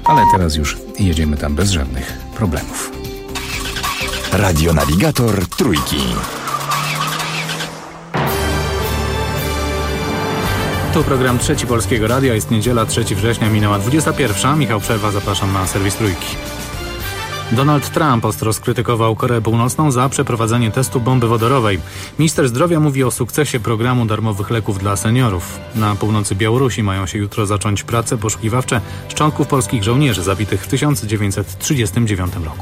ale teraz już jedziemy tam bez żadnych problemów. Radionawigator Trójki. Tu program Trzeci Polskiego Radia. Jest niedziela, 3 września, minęła 21. Michał Przerwa, zapraszam na serwis Trójki. Donald Trump ostro skrytykował Koreę Północną za przeprowadzenie testu bomby wodorowej. Minister zdrowia mówi o sukcesie programu darmowych leków dla seniorów. Na północy Białorusi mają się jutro zacząć prace poszukiwawcze szczątków polskich żołnierzy zabitych w 1939 roku.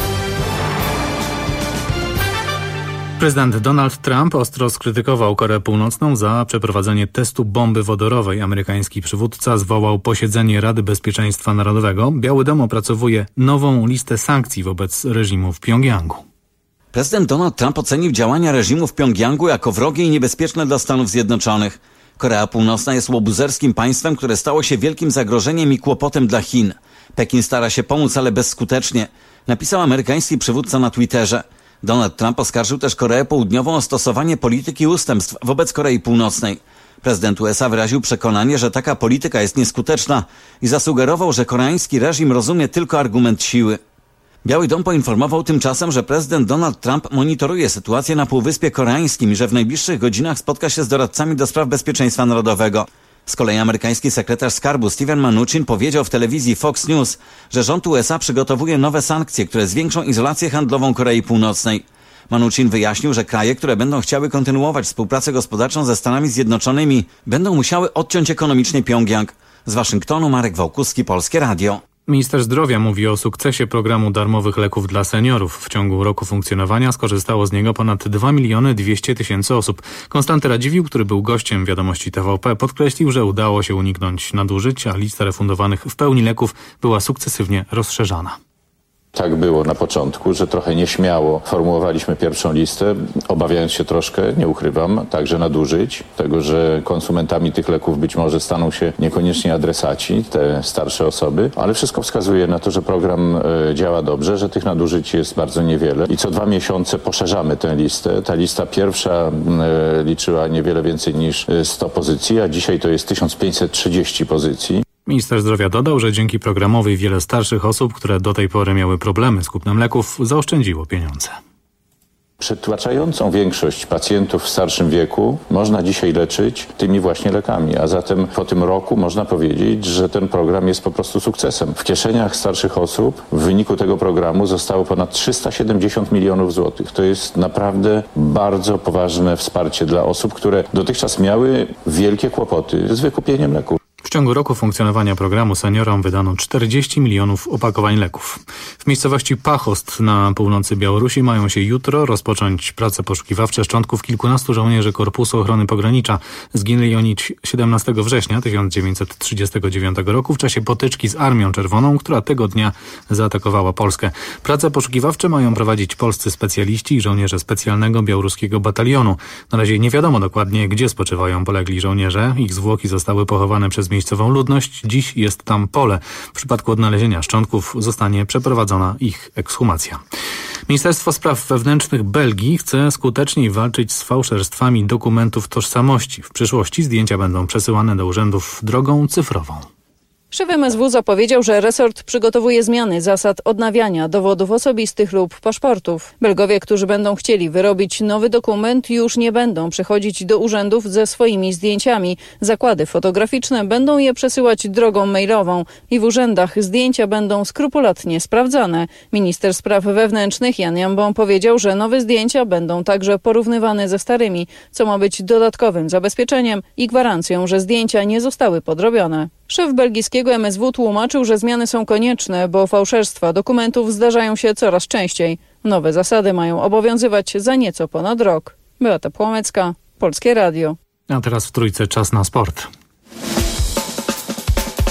Prezydent Donald Trump ostro skrytykował Koreę Północną za przeprowadzenie testu bomby wodorowej. Amerykański przywódca zwołał posiedzenie Rady Bezpieczeństwa Narodowego. Biały Dom opracowuje nową listę sankcji wobec reżimu w Pjongjangu. Prezydent Donald Trump ocenił działania reżimu w Pjongjangu jako wrogie i niebezpieczne dla Stanów Zjednoczonych. Korea Północna jest łobuzerskim państwem, które stało się wielkim zagrożeniem i kłopotem dla Chin. Pekin stara się pomóc, ale bezskutecznie, napisał amerykański przywódca na Twitterze. Donald Trump oskarżył też Koreę Południową o stosowanie polityki ustępstw wobec Korei Północnej. Prezydent USA wyraził przekonanie, że taka polityka jest nieskuteczna i zasugerował, że koreański reżim rozumie tylko argument siły. Biały Dom poinformował tymczasem, że prezydent Donald Trump monitoruje sytuację na Półwyspie Koreańskim i że w najbliższych godzinach spotka się z doradcami do spraw bezpieczeństwa narodowego. Z kolei amerykański sekretarz skarbu Steven Mnuchin powiedział w telewizji Fox News, że rząd USA przygotowuje nowe sankcje, które zwiększą izolację handlową Korei Północnej. Mnuchin wyjaśnił, że kraje, które będą chciały kontynuować współpracę gospodarczą ze Stanami Zjednoczonymi, będą musiały odciąć ekonomicznie Pjongjang. Z Waszyngtonu Marek Wałkuski, Polskie Radio. Minister zdrowia mówi o sukcesie programu darmowych leków dla seniorów. W ciągu roku funkcjonowania skorzystało z niego ponad 2 200 000 osób. Konstanty Radziwiłł, który był gościem Wiadomości TVP, podkreślił, że udało się uniknąć nadużyć, a lista refundowanych w pełni leków była sukcesywnie rozszerzana. Tak było na początku, że trochę nieśmiało formułowaliśmy pierwszą listę, obawiając się troszkę, nie ukrywam, także nadużyć, tego, że konsumentami tych leków być może staną się niekoniecznie adresaci, te starsze osoby, ale wszystko wskazuje na to, że program działa dobrze, że tych nadużyć jest bardzo niewiele i co 2 miesiące poszerzamy tę listę. Ta lista pierwsza liczyła niewiele więcej niż 100 pozycji, a dzisiaj to jest 1530 pozycji. Minister zdrowia dodał, że dzięki programowi wiele starszych osób, które do tej pory miały problemy z kupnem leków, zaoszczędziło pieniądze. Przytłaczającą większość pacjentów w starszym wieku można dzisiaj leczyć tymi właśnie lekami, a zatem po tym roku można powiedzieć, że ten program jest po prostu sukcesem. W kieszeniach starszych osób w wyniku tego programu zostało ponad 370 milionów złotych. To jest naprawdę bardzo poważne wsparcie dla osób, które dotychczas miały wielkie kłopoty z wykupieniem leków. W ciągu roku funkcjonowania programu seniorom wydano 40 milionów opakowań leków. W miejscowości Pachost na północy Białorusi mają się jutro rozpocząć prace poszukiwawcze szczątków kilkunastu żołnierzy Korpusu Ochrony Pogranicza. Zginęli oni 17 września 1939 roku w czasie potyczki z Armią Czerwoną, która tego dnia zaatakowała Polskę. Prace poszukiwawcze mają prowadzić polscy specjaliści i żołnierze specjalnego białoruskiego batalionu. Na razie nie wiadomo dokładnie, gdzie spoczywają polegli żołnierze. Ich zwłoki zostały pochowane przez miejscową ludność. Dziś jest tam pole. W przypadku odnalezienia szczątków zostanie przeprowadzona ich ekshumacja. Ministerstwo Spraw Wewnętrznych Belgii chce skuteczniej walczyć z fałszerstwami dokumentów tożsamości. W przyszłości zdjęcia będą przesyłane do urzędów drogą cyfrową. Szef MSW zapowiedział, że resort przygotowuje zmiany zasad odnawiania dowodów osobistych lub paszportów. Belgowie, którzy będą chcieli wyrobić nowy dokument, już nie będą przychodzić do urzędów ze swoimi zdjęciami. Zakłady fotograficzne będą je przesyłać drogą mailową i w urzędach zdjęcia będą skrupulatnie sprawdzane. Minister Spraw Wewnętrznych Jan Jambon powiedział, że nowe zdjęcia będą także porównywane ze starymi, co ma być dodatkowym zabezpieczeniem i gwarancją, że zdjęcia nie zostały podrobione. Szef belgijskiego MSW tłumaczył, że zmiany są konieczne, bo fałszerstwa dokumentów zdarzają się coraz częściej. Nowe zasady mają obowiązywać za nieco ponad rok. Beata Płomecka, Polskie Radio. A teraz w Trójce czas na sport.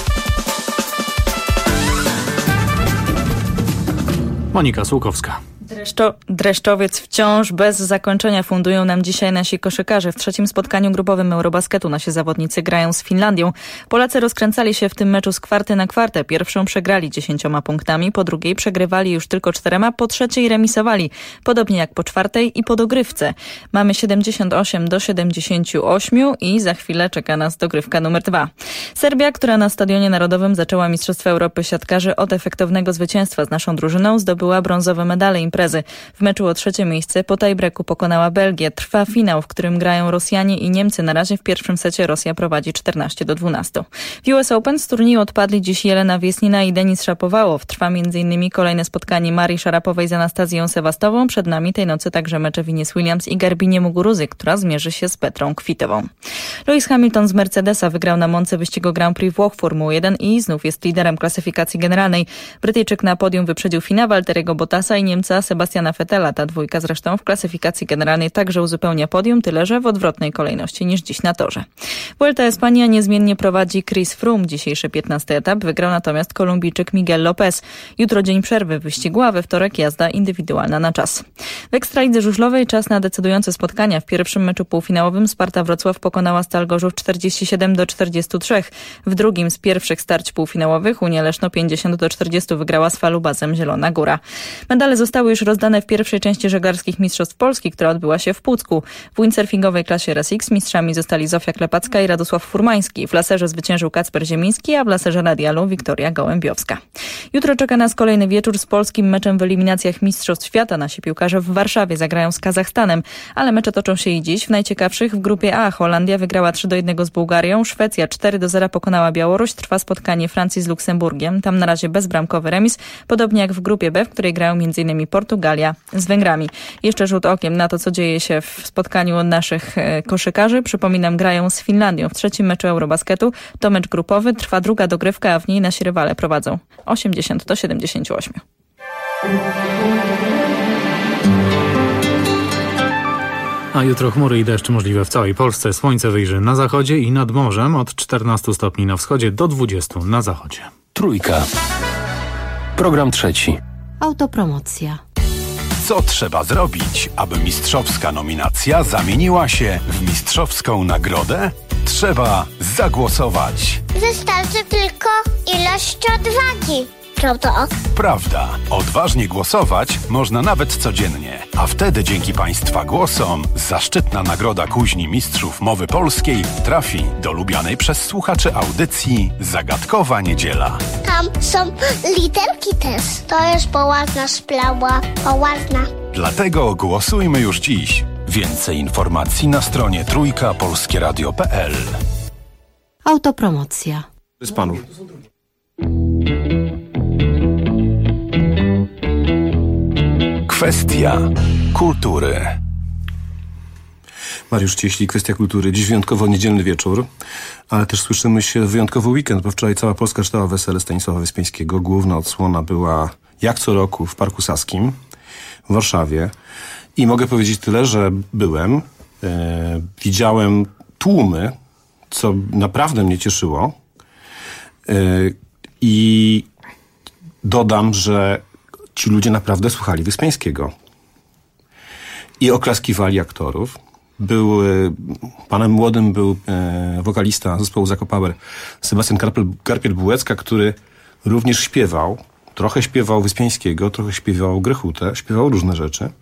Monika Słukowska. Dreszczowiec wciąż bez zakończenia fundują nam dzisiaj nasi koszykarze. W trzecim spotkaniu grupowym Eurobasketu nasi zawodnicy grają z Finlandią. Polacy rozkręcali się w tym meczu z kwarty na kwartę. Pierwszą przegrali 10 punktami, po drugiej przegrywali już tylko 4, po trzeciej remisowali. Podobnie jak po czwartej i po dogrywce. Mamy 78-78 i za chwilę czeka nas dogrywka numer 2. Serbia, która na Stadionie Narodowym zaczęła Mistrzostwa Europy siatkarzy od efektownego zwycięstwa z naszą drużyną, zdobyła brązowe medale imprezy. W meczu o trzecie miejsce po tiebreaku pokonała Belgię. Trwa finał, w którym grają Rosjanie i Niemcy. Na razie w pierwszym secie Rosja prowadzi 14-12. W US Open z turnieju odpadli dziś Jelena Wiesnina i Denis Szapowałow. Trwa m.in. kolejne spotkanie Marii Szarapowej z Anastazją Sewastową. Przed nami tej nocy także mecze Venus Williams i Garbinie Muguruzy, która zmierzy się z Petrą Kwitową. Lewis Hamilton z Mercedesa wygrał na Monce wyścigu Grand Prix Włoch Formuły 1 i znów jest liderem klasyfikacji generalnej. Brytyjczyk na podium wyprzedził Fina Valtteriego Bottasa i Niemca Sebastiana Vettela. Ta dwójka zresztą w klasyfikacji generalnej także uzupełnia podium, tyle że w odwrotnej kolejności niż dziś na torze. Vuelta Espania niezmiennie prowadzi Chris Froome. Dzisiejszy 15. etap wygrał natomiast Kolumbijczyk Miguel Lopez. Jutro dzień przerwy w wyścigu, a we wtorek jazda indywidualna na czas. W Ekstralidze żużlowej czas na decydujące spotkania. W pierwszym meczu półfinałowym Sparta Wrocław pokonała Stal Gorzów 47-43. W drugim z pierwszych starć półfinałowych Unia Leszno 50-40 wygrała z Falubazem Zielona Góra. Medale zostały już rozdane w pierwszej części żeglarskich Mistrzostw Polski, która odbyła się w Pucku. W windsurfingowej klasie RSX mistrzami zostali Zofia Klepacka i Radosław Furmański. W laserze zwyciężył Kacper Ziemiński, a w laserze radialu Wiktoria Gołębiowska. Jutro czeka nas kolejny wieczór z polskim meczem w eliminacjach Mistrzostw Świata. Nasi piłkarze w Warszawie zagrają z Kazachstanem, ale mecze toczą się i dziś. W najciekawszych w grupie A Holandia wygrała 3-1 z Bułgarią, Szwecja 4-0 pokonała Białoruś, trwa spotkanie Francji z Luksemburgiem. Tam na razie bezbramkowy remis, podobnie jak w grupie B, w której grają m.in. Portugalia z Węgrami. Jeszcze rzut okiem na to, co dzieje się w spotkaniu naszych koszykarzy. Przypominam, grają z Finlandią w trzecim meczu Eurobasketu. To mecz grupowy, trwa druga dogrywka, a w niej nasi rywale prowadzą 80-78. A jutro chmury i deszcz możliwe w całej Polsce. Słońce wyjrzy na zachodzie i nad morzem od 14 stopni na wschodzie do 20 na zachodzie. Trójka. Program trzeci. Autopromocja. Co trzeba zrobić, aby mistrzowska nominacja zamieniła się w mistrzowską nagrodę? Trzeba zagłosować. Wystarczy tylko ilość odwagi. Prawda? Prawda. Odważnie głosować można nawet codziennie. A wtedy dzięki Państwa głosom zaszczytna nagroda Kuźni Mistrzów Mowy Polskiej trafi do lubianej przez słuchaczy audycji Zagadkowa Niedziela. Tam są literki też. To jest poważna sprawa. Poważna. Dlatego głosujmy już dziś. Więcej informacji na stronie trójkapolskieradio.pl. Autopromocja. Z panów. Kwestia kultury. Mariusz Cieślik, Kwestia kultury. Dziś wyjątkowo niedzielny wieczór, ale też słyszymy się wyjątkowy weekend, bo wczoraj cała Polska czytała wesele Stanisława Wyspiańskiego. Główna odsłona była jak co roku w Parku Saskim w Warszawie. I mogę powiedzieć tyle, że byłem, widziałem tłumy, co naprawdę mnie cieszyło. I dodam, że ci ludzie naprawdę słuchali Wyspiańskiego. I oklaskiwali aktorów. Panem młodym był wokalista zespołu Zakopower Sebastian Karpiel-Bułecka, który również śpiewał. Trochę śpiewał Wyspiańskiego, trochę śpiewał Grechutę, śpiewał różne rzeczy.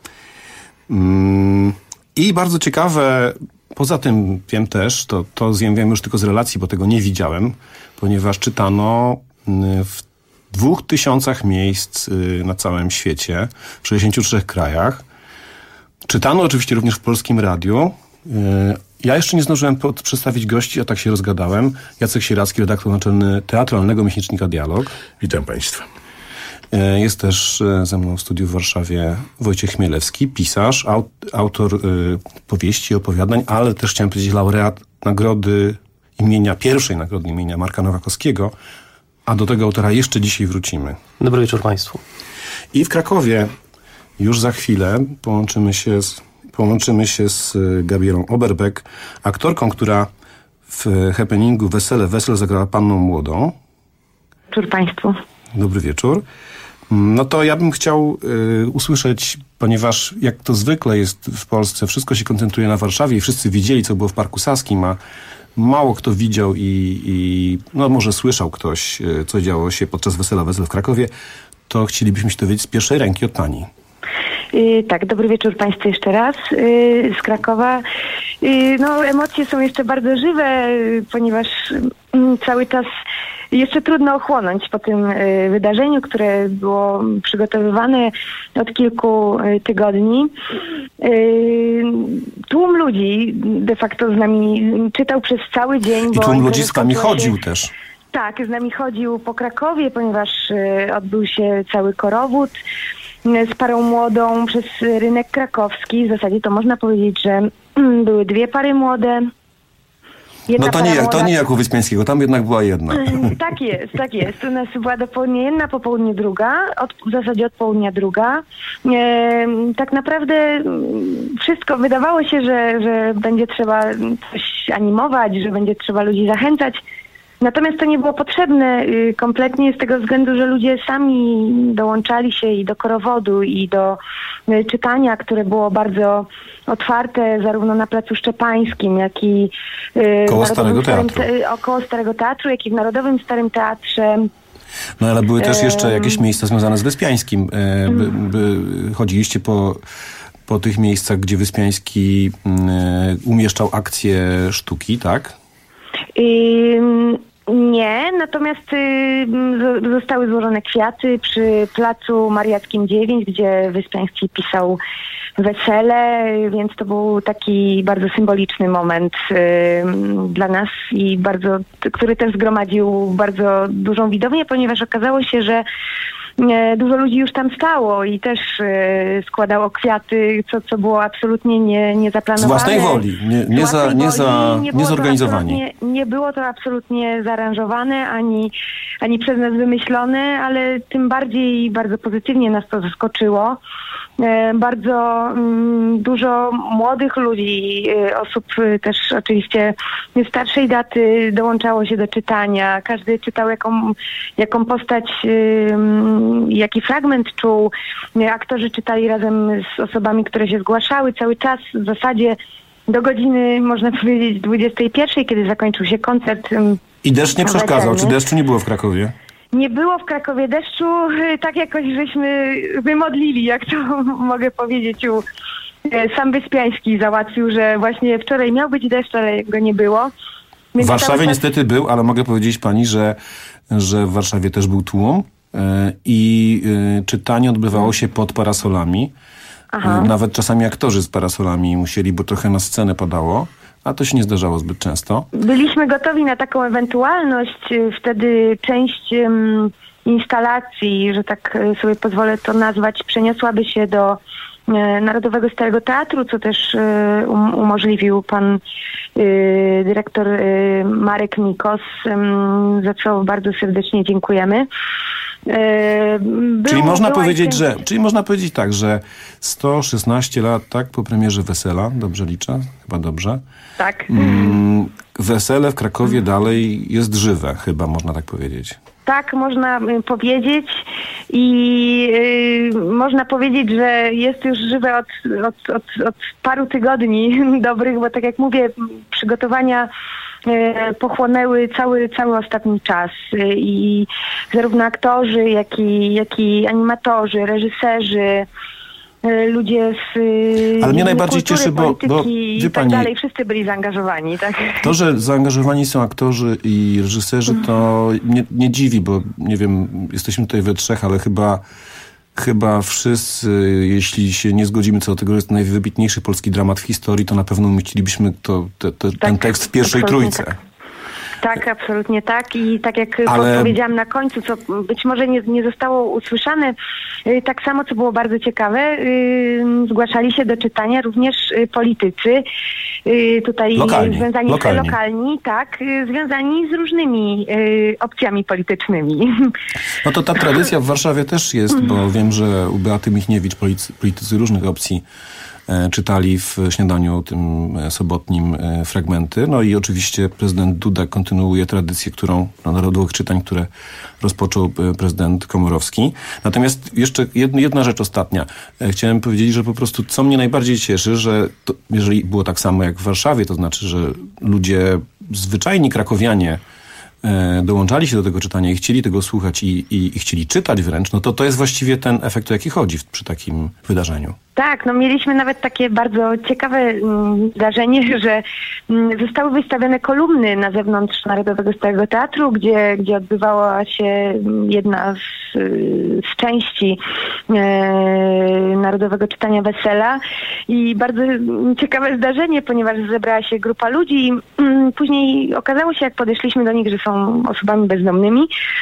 I bardzo ciekawe, poza tym wiem też, to wiem już tylko z relacji, bo tego nie widziałem, ponieważ czytano w 2000 miejsc na całym świecie, w 63 krajach. Czytano oczywiście również w Polskim Radiu. Ja jeszcze nie zdążyłem przedstawić gości, a tak się rozgadałem. Jacek Sieracki, redaktor naczelny Teatralnego Miesięcznika Dialog. Witam Państwa. Jest też ze mną w studiu w Warszawie Wojciech Chmielewski, pisarz, autor powieści, opowiadań, ale też chciałem powiedzieć laureat pierwszej nagrody imienia Marka Nowakowskiego, a do tego autora jeszcze dzisiaj wrócimy. Dobry wieczór Państwu. I w Krakowie już za chwilę połączymy się z Gabrielą Oberbeck, aktorką, która w happeningu Wesele zagrała panną młodą. Wieczór Państwu. Dobry wieczór. No to ja bym chciał usłyszeć, ponieważ jak to zwykle jest w Polsce, wszystko się koncentruje na Warszawie i wszyscy widzieli, co było w Parku Saskim, a mało kto widział i no może słyszał ktoś, co działo się podczas wesela w Krakowie, to chcielibyśmy się dowiedzieć z pierwszej ręki od pani. Tak, dobry wieczór Państwu jeszcze raz z Krakowa. No, emocje są jeszcze bardzo żywe, ponieważ cały czas jeszcze trudno ochłonąć po tym wydarzeniu, które było przygotowywane od kilku tygodni. Tłum ludzi de facto z nami czytał przez cały dzień. I tłum ludzi z nami chodził też. Tak, z nami chodził po Krakowie, ponieważ odbył się cały korowód z parą młodą przez rynek krakowski. W zasadzie to można powiedzieć, że były dwie pary młode. No to nie jak u Wyspiańskiego, tam jednak była jedna. Tak jest. U nas była do południa jedna, po południu druga, w zasadzie od południa druga. Tak naprawdę wszystko wydawało się, że będzie trzeba coś animować, że będzie trzeba ludzi zachęcać. Natomiast to nie było potrzebne kompletnie z tego względu, że ludzie sami dołączali się i do korowodu, i do czytania, które było bardzo otwarte zarówno na Placu Szczepańskim, jak i koło Starego Teatru. Około Starego Teatru, jak i w Narodowym Starym Teatrze. No ale były też jeszcze jakieś miejsca związane z Wyspiańskim. Chodziliście po tych miejscach, gdzie Wyspiański umieszczał akcje sztuki, tak? Nie, natomiast zostały złożone kwiaty przy Placu Mariackim 9, gdzie Wyspiański pisał wesele, więc to był taki bardzo symboliczny moment dla nas i który też zgromadził bardzo dużą widownię, ponieważ okazało się, że dużo ludzi już tam stało i też składało kwiaty, co było absolutnie niezaplanowane. Z własnej woli, nie zorganizowani. Nie było to absolutnie zaaranżowane, ani przez nas wymyślone, ale tym bardziej bardzo pozytywnie nas to zaskoczyło. Bardzo dużo młodych ludzi, osób też oczywiście starszej daty dołączało się do czytania. Każdy czytał jaką postać, jaki fragment czuł. Aktorzy czytali razem z osobami, które się zgłaszały cały czas w zasadzie do godziny, można powiedzieć, 21, kiedy zakończył się koncert. I deszcz nie przeszkadzał? Czy deszczu nie było w Krakowie? Nie było w Krakowie deszczu, tak jakoś żeśmy wymodlili, jak to mogę powiedzieć. Sam Wyspiański załatwił, że właśnie wczoraj miał być deszcz, ale go nie było. W Warszawie niestety był, ale mogę powiedzieć pani, że w Warszawie też był tłum i czytanie odbywało się pod parasolami. Aha. Nawet czasami aktorzy z parasolami musieli, bo trochę na scenę padało. A to się nie zdarzało zbyt często. Byliśmy gotowi na taką ewentualność. Wtedy część instalacji, że tak sobie pozwolę to nazwać, przeniosłaby się do Narodowego Starego Teatru, co też umożliwił pan dyrektor Marek Nikos, za co bardzo serdecznie dziękujemy. Czyli można powiedzieć tak, że 116 lat, tak, po premierze Wesela, dobrze liczę? Chyba dobrze. Tak. Wesele w Krakowie dalej jest żywe, chyba można tak powiedzieć. Tak, można powiedzieć i można powiedzieć, że jest już żywe od paru tygodni dobrych, bo tak jak mówię, przygotowania pochłonęły cały ostatni czas i zarówno aktorzy, jak i animatorzy, reżyserzy, ludzie z ale mnie najbardziej cieszy, bo wie pani, tak dalej, wszyscy byli zaangażowani, tak? To, że zaangażowani są aktorzy i reżyserzy, to nie dziwi, bo nie wiem, jesteśmy tutaj we trzech, ale chyba wszyscy, jeśli się nie zgodzimy co do tego, że jest to najwybitniejszy polski dramat w historii, to na pewno umieścilibyśmy ten tekst w pierwszej trójce. Tak. Tak, absolutnie tak. I tak jak powiedziałam na końcu, co być może nie zostało usłyszane, tak samo, co było bardzo ciekawe, zgłaszali się do czytania również politycy, tutaj lokalni, tak, związani z różnymi opcjami politycznymi. No to ta tradycja w Warszawie też jest, bo wiem, że u Beaty Michniewicz politycy różnych opcji czytali w śniadaniu tym sobotnim fragmenty. No i oczywiście prezydent Duda kontynuuje tradycję, narodowych czytań, które rozpoczął prezydent Komorowski. Natomiast jeszcze jedna rzecz ostatnia. Chciałem powiedzieć, że po prostu co mnie najbardziej cieszy, że jeżeli było tak samo jak w Warszawie, to znaczy, że ludzie, zwyczajni krakowianie dołączali się do tego czytania i chcieli tego słuchać i chcieli czytać wręcz, no to jest właściwie ten efekt, o jaki chodzi przy takim wydarzeniu. Tak, mieliśmy nawet takie bardzo ciekawe zdarzenie, że zostały wystawione kolumny na zewnątrz Narodowego Starego Teatru, gdzie odbywała się jedna z części Narodowego Czytania Wesela i bardzo ciekawe zdarzenie, ponieważ zebrała się grupa ludzi i później okazało się, jak podeszliśmy do nich, że są osobami bezdomnymi,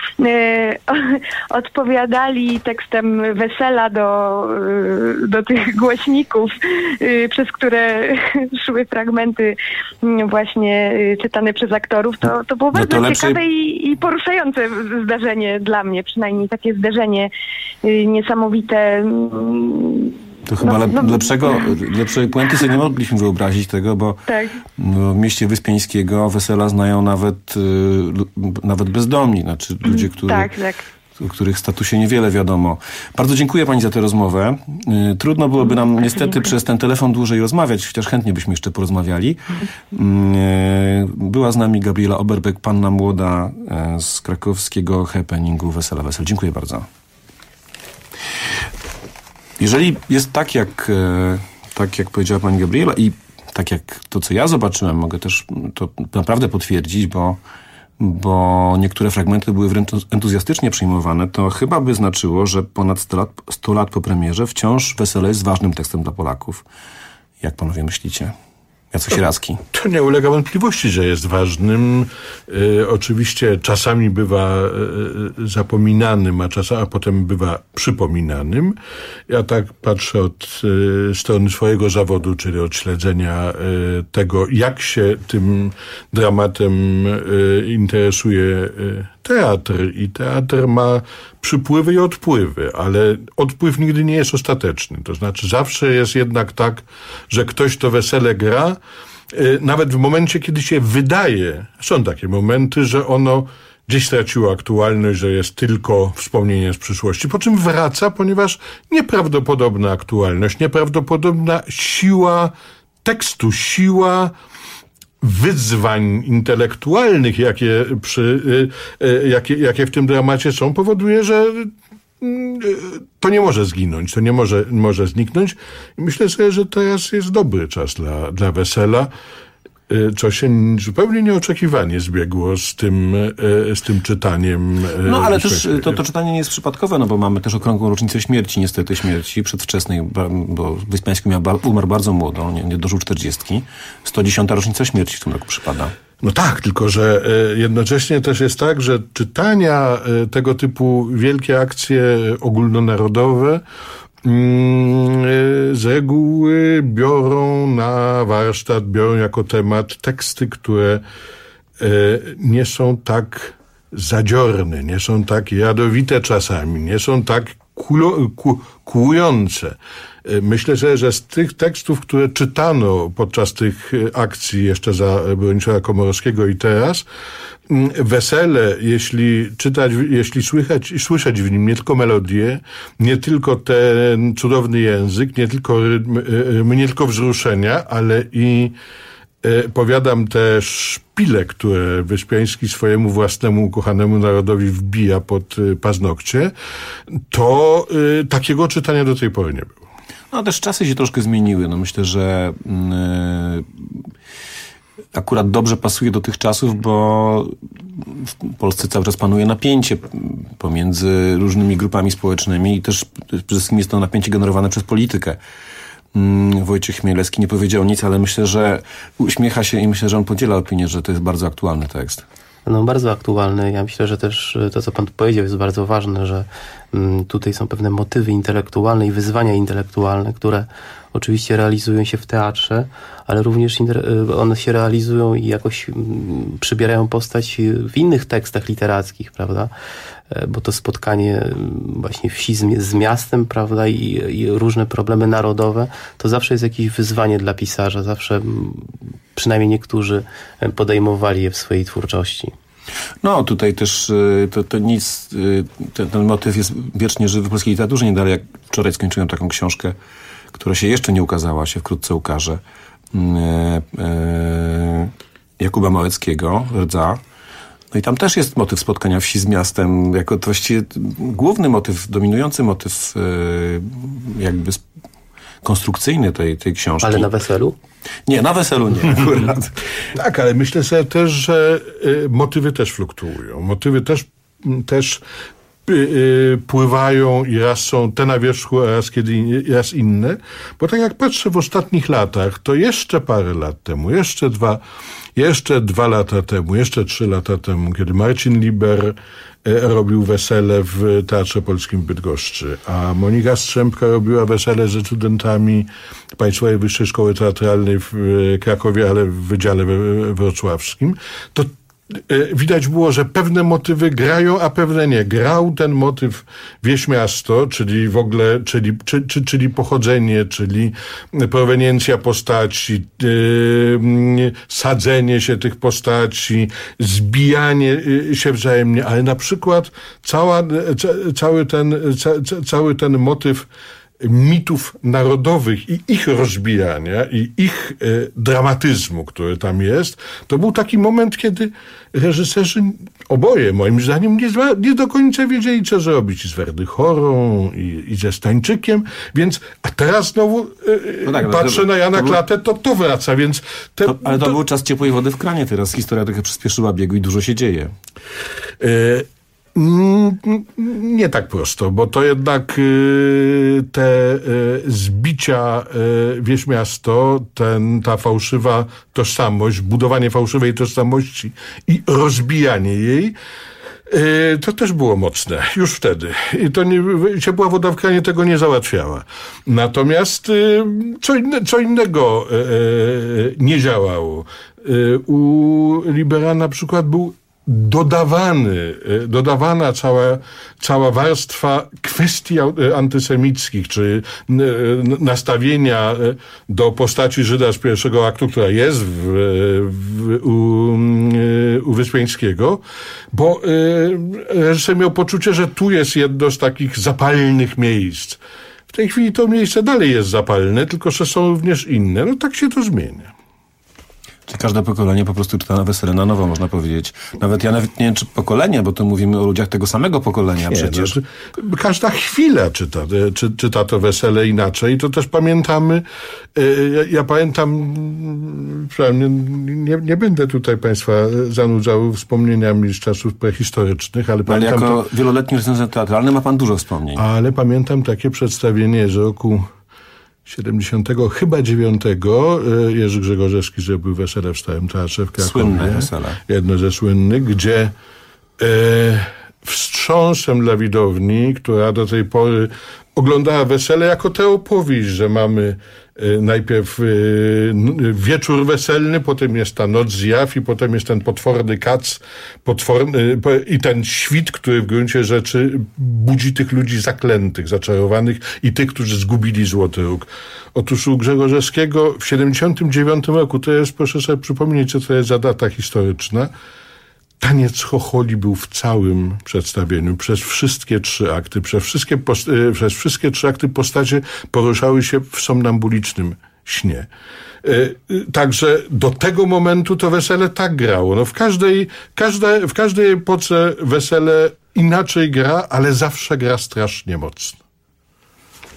odpowiadali tekstem Wesela do tych głośników, przez które szły fragmenty właśnie czytane przez aktorów. To było bardzo ciekawe i poruszające zdarzenie dla mnie, przynajmniej takie zdarzenie niesamowite. To chyba lepszej puenty sobie nie mogliśmy wyobrazić tego, bo tak. W mieście Wyspiańskiego Wesela znają nawet bezdomni, znaczy ludzie, o których statusie niewiele wiadomo. Bardzo dziękuję pani za tę rozmowę. Trudno byłoby nam niestety przez ten telefon dłużej rozmawiać, chociaż chętnie byśmy jeszcze porozmawiali. Była z nami Gabriela Oberbeck, panna młoda z krakowskiego happeningu Wesela Wesel. Dziękuję bardzo. Jeżeli jest tak jak powiedziała pani Gabriela i tak jak to, co ja zobaczyłem, mogę też to naprawdę potwierdzić, bo niektóre fragmenty były wręcz entuzjastycznie przyjmowane, to chyba by znaczyło, że ponad 100 lat po premierze wciąż Wesele jest ważnym tekstem dla Polaków. Jak panowie myślicie? Jacek Sieracki. To nie ulega wątpliwości, że jest ważnym. Oczywiście czasami bywa zapominanym, a potem bywa przypominanym. Ja tak patrzę od strony swojego zawodu, czyli od śledzenia tego, jak się tym dramatem interesuje teatr. I teatr ma przypływy i odpływy, ale odpływ nigdy nie jest ostateczny. To znaczy zawsze jest jednak tak, że ktoś to Wesele gra, nawet w momencie, kiedy się wydaje, są takie momenty, że ono gdzieś straciło aktualność, że jest tylko wspomnienie z przyszłości, po czym wraca, ponieważ nieprawdopodobna aktualność, nieprawdopodobna siła tekstu, siła wyzwań intelektualnych, jakie w tym dramacie są, powoduje, że to nie może zginąć, to nie może zniknąć. I myślę sobie, że teraz jest dobry czas dla Wesela, co się zupełnie nieoczekiwanie zbiegło z tym czytaniem. No ale też to czytanie nie jest przypadkowe, bo mamy też okrągłą rocznicę śmierci, niestety śmierci przedwczesnej, bo Wyspiański umarł bardzo młodo, nie dożył 40. 110. rocznica śmierci w tym roku przypada. No tak, tylko że jednocześnie też jest tak, że czytania tego typu wielkie akcje ogólnonarodowe z reguły biorą na warsztat, biorą jako temat teksty, które nie są tak zadziorne, nie są tak jadowite czasami, nie są tak kłujące. Myślę sobie, że z tych tekstów, które czytano podczas tych akcji jeszcze za Bronisława Komorowskiego i teraz, Wesele, jeśli słyszeć w nim nie tylko melodię, nie tylko ten cudowny język, nie tylko rytmy, nie tylko wzruszenia, ale i powiadam te szpile, które Wyspiański swojemu własnemu ukochanemu narodowi wbija pod paznokcie, to takiego czytania do tej pory nie było. No też czasy się troszkę zmieniły. No myślę, że akurat dobrze pasuje do tych czasów, bo w Polsce cały czas panuje napięcie pomiędzy różnymi grupami społecznymi i też przede wszystkim jest to napięcie generowane przez politykę. Wojciech Chmielewski nie powiedział nic, ale myślę, że uśmiecha się i myślę, że on podziela opinię, że to jest bardzo aktualny tekst. bardzo aktualny. Ja myślę, że też to, co pan tu powiedział, jest bardzo ważne, że tutaj są pewne motywy intelektualne i wyzwania intelektualne, które oczywiście realizują się w teatrze, ale również one się realizują i jakoś przybierają postać w innych tekstach literackich, prawda? Bo to spotkanie właśnie wsi z miastem, prawda, i różne problemy narodowe, to zawsze jest jakieś wyzwanie dla pisarza, zawsze przynajmniej niektórzy podejmowali je w swojej twórczości. No, tutaj też ten motyw jest wiecznie żywy w polskiej literaturze. Nie dalej jak wczoraj skończyłem taką książkę, która się jeszcze nie ukazała, się wkrótce ukaże. Jakuba Małeckiego, Rdza. No i tam też jest motyw spotkania wsi z miastem, jako to właściwie główny motyw, dominujący motyw jakby konstrukcyjny tej książki. Ale na weselu? Nie, na weselu nie akurat. Tak, ale myślę sobie też, że motywy też fluktuują. Motywy też pływają i raz są te na wierzchu, a raz inne. Bo tak jak patrzę w ostatnich latach, to jeszcze parę lat temu, jeszcze 2 lata temu, jeszcze 3 lata temu, kiedy Marcin Liber robił wesele w Teatrze Polskim w Bydgoszczy, a Monika Strzępka robiła wesele ze studentami Państwowej Wyższej Szkoły Teatralnej w Krakowie, ale w Wydziale Wrocławskim, to widać było, że pewne motywy grają, a pewne nie. Grał ten motyw Wieś Miasto, czyli w ogóle, czyli pochodzenie, czyli proweniencja postaci, sadzenie się tych postaci, zbijanie się wzajemnie, ale na przykład cały ten motyw mitów narodowych i ich rozbijania i ich dramatyzmu, który tam jest, to był taki moment, kiedy reżyserzy oboje, moim zdaniem, nie do końca wiedzieli, co zrobić z Werdychorą i ze Stańczykiem, więc a teraz znowu patrzę na Jana Klatę, to wraca, więc... Ale to był czas ciepłej wody w kranie, teraz historia trochę przyspieszyła biegu i dużo się dzieje. Nie tak prosto, bo to jednak te zbicia Wieś Miasto, ta fałszywa tożsamość, budowanie fałszywej tożsamości i rozbijanie jej, to też było mocne, już wtedy. I to ciepła woda w kranie tego nie załatwiała. Natomiast co innego nie działało. U Libera na przykład był dodawana cała warstwa kwestii antysemickich, czy nastawienia do postaci Żyda z pierwszego aktu, która jest u Wyspiańskiego, bo reżyser miał poczucie, że tu jest jedno z takich zapalnych miejsc. W tej chwili to miejsce dalej jest zapalne, tylko że są również inne. No tak się to zmienia. Czy każde pokolenie po prostu czyta na wesele na nowo, można powiedzieć. Nawet nie wiem, czy pokolenie, bo to mówimy o ludziach tego samego pokolenia przecież. Każda chwila czyta to wesele inaczej. To też pamiętamy, ja pamiętam, nie będę tutaj Państwa zanudzał wspomnieniami z czasów prehistorycznych, ale pamiętam... Ale jako wieloletni recenzent teatralny ma Pan dużo wspomnień. Ale pamiętam takie przedstawienie z roku 79. Jerzy Grzegorzewski zrobił wesele w Starym Teatrze w Krakowie. Słynne wesele. Jedno ze słynnych, gdzie wstrząsem dla widowni, która do tej pory oglądała wesele jako tę opowieść, że mamy najpierw wieczór weselny, potem jest ta noc zjaw i potem jest ten potworny kac i ten świt, który w gruncie rzeczy budzi tych ludzi zaklętych, zaczarowanych i tych, którzy zgubili Złoty Róg. Otóż u Grzegorzewskiego w 79 roku, to jest, proszę sobie przypomnieć, co to jest za data historyczna, Taniec Chocholi był w całym przedstawieniu, przez wszystkie 3 akty. Przez wszystkie 3 akty postacie poruszały się w somnambulicznym śnie. Także do tego momentu to wesele tak grało. No w każdej epoce wesele inaczej gra, ale zawsze gra strasznie mocno.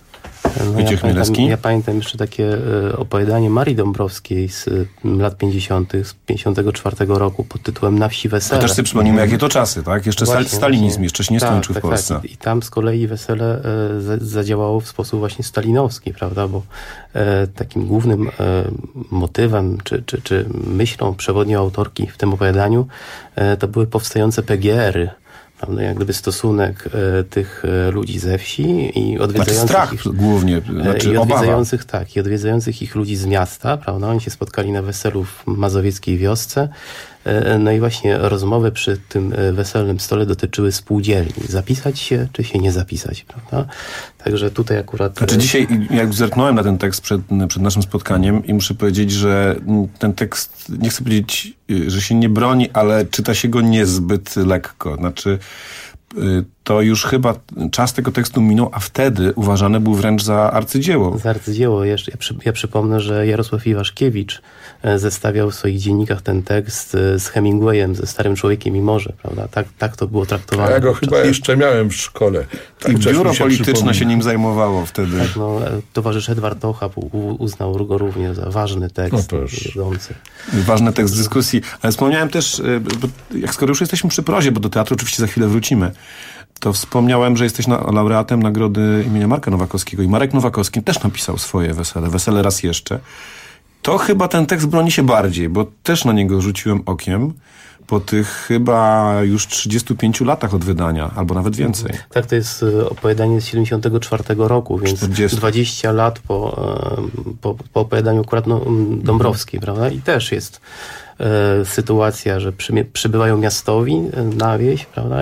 Ja pamiętam jeszcze takie opowiadanie Marii Dąbrowskiej z lat 50., z 54 roku pod tytułem Na wsi wesele. To też sobie przypomnimy, jakie to czasy, tak? Jeszcze stalinizm jeszcze się nie skończył w Polsce. Tak. I tam z kolei wesele zadziałało w sposób właśnie stalinowski, prawda? Bo takim głównym motywem czy myślą przewodnią autorki w tym opowiadaniu to były powstające PGR-y. Prawda, jak gdyby stosunek tych ludzi ze wsi i odwiedzających strach ich, głównie, i odwiedzających ich ludzi z miasta, prawda? Oni się spotkali na weselu w mazowieckiej wiosce. No i właśnie rozmowy przy tym weselnym stole dotyczyły spółdzielni. Zapisać się, czy się nie zapisać, prawda? Także tutaj akurat... Znaczy dzisiaj, jak zerknąłem na ten tekst przed naszym spotkaniem i muszę powiedzieć, że ten tekst, nie chcę powiedzieć, że się nie broni, ale czyta się go niezbyt lekko. Znaczy, to już chyba czas tego tekstu minął, a wtedy uważany był wręcz za arcydzieło. Za arcydzieło. Ja przypomnę, że Jarosław Iwaszkiewicz zestawiał w swoich dziennikach ten tekst z Hemingwayem, ze Starym Człowiekiem i Morze, prawda? Tak to było traktowane. Ja go chyba jeszcze miałem w szkole. Tak, i biuro polityczne się nim zajmowało wtedy. Tak, towarzysz Edward Tocha uznał go również za ważny tekst. Ważny tekst dyskusji. Ale wspomniałem też, skoro już jesteśmy przy prozie, bo do teatru oczywiście za chwilę wrócimy, to wspomniałem, że jesteś laureatem nagrody imienia Marka Nowakowskiego i Marek Nowakowski też napisał swoje Wesele raz jeszcze. To chyba ten tekst broni się bardziej, bo też na niego rzuciłem okiem po tych chyba już 35 latach od wydania, albo nawet więcej. Tak, to jest opowiadanie z 74 roku, więc 40. 20 lat po opowiadaniu akurat Dąbrowskiej, prawda? I też jest sytuacja, że przybywają miastowi na wieś, prawda?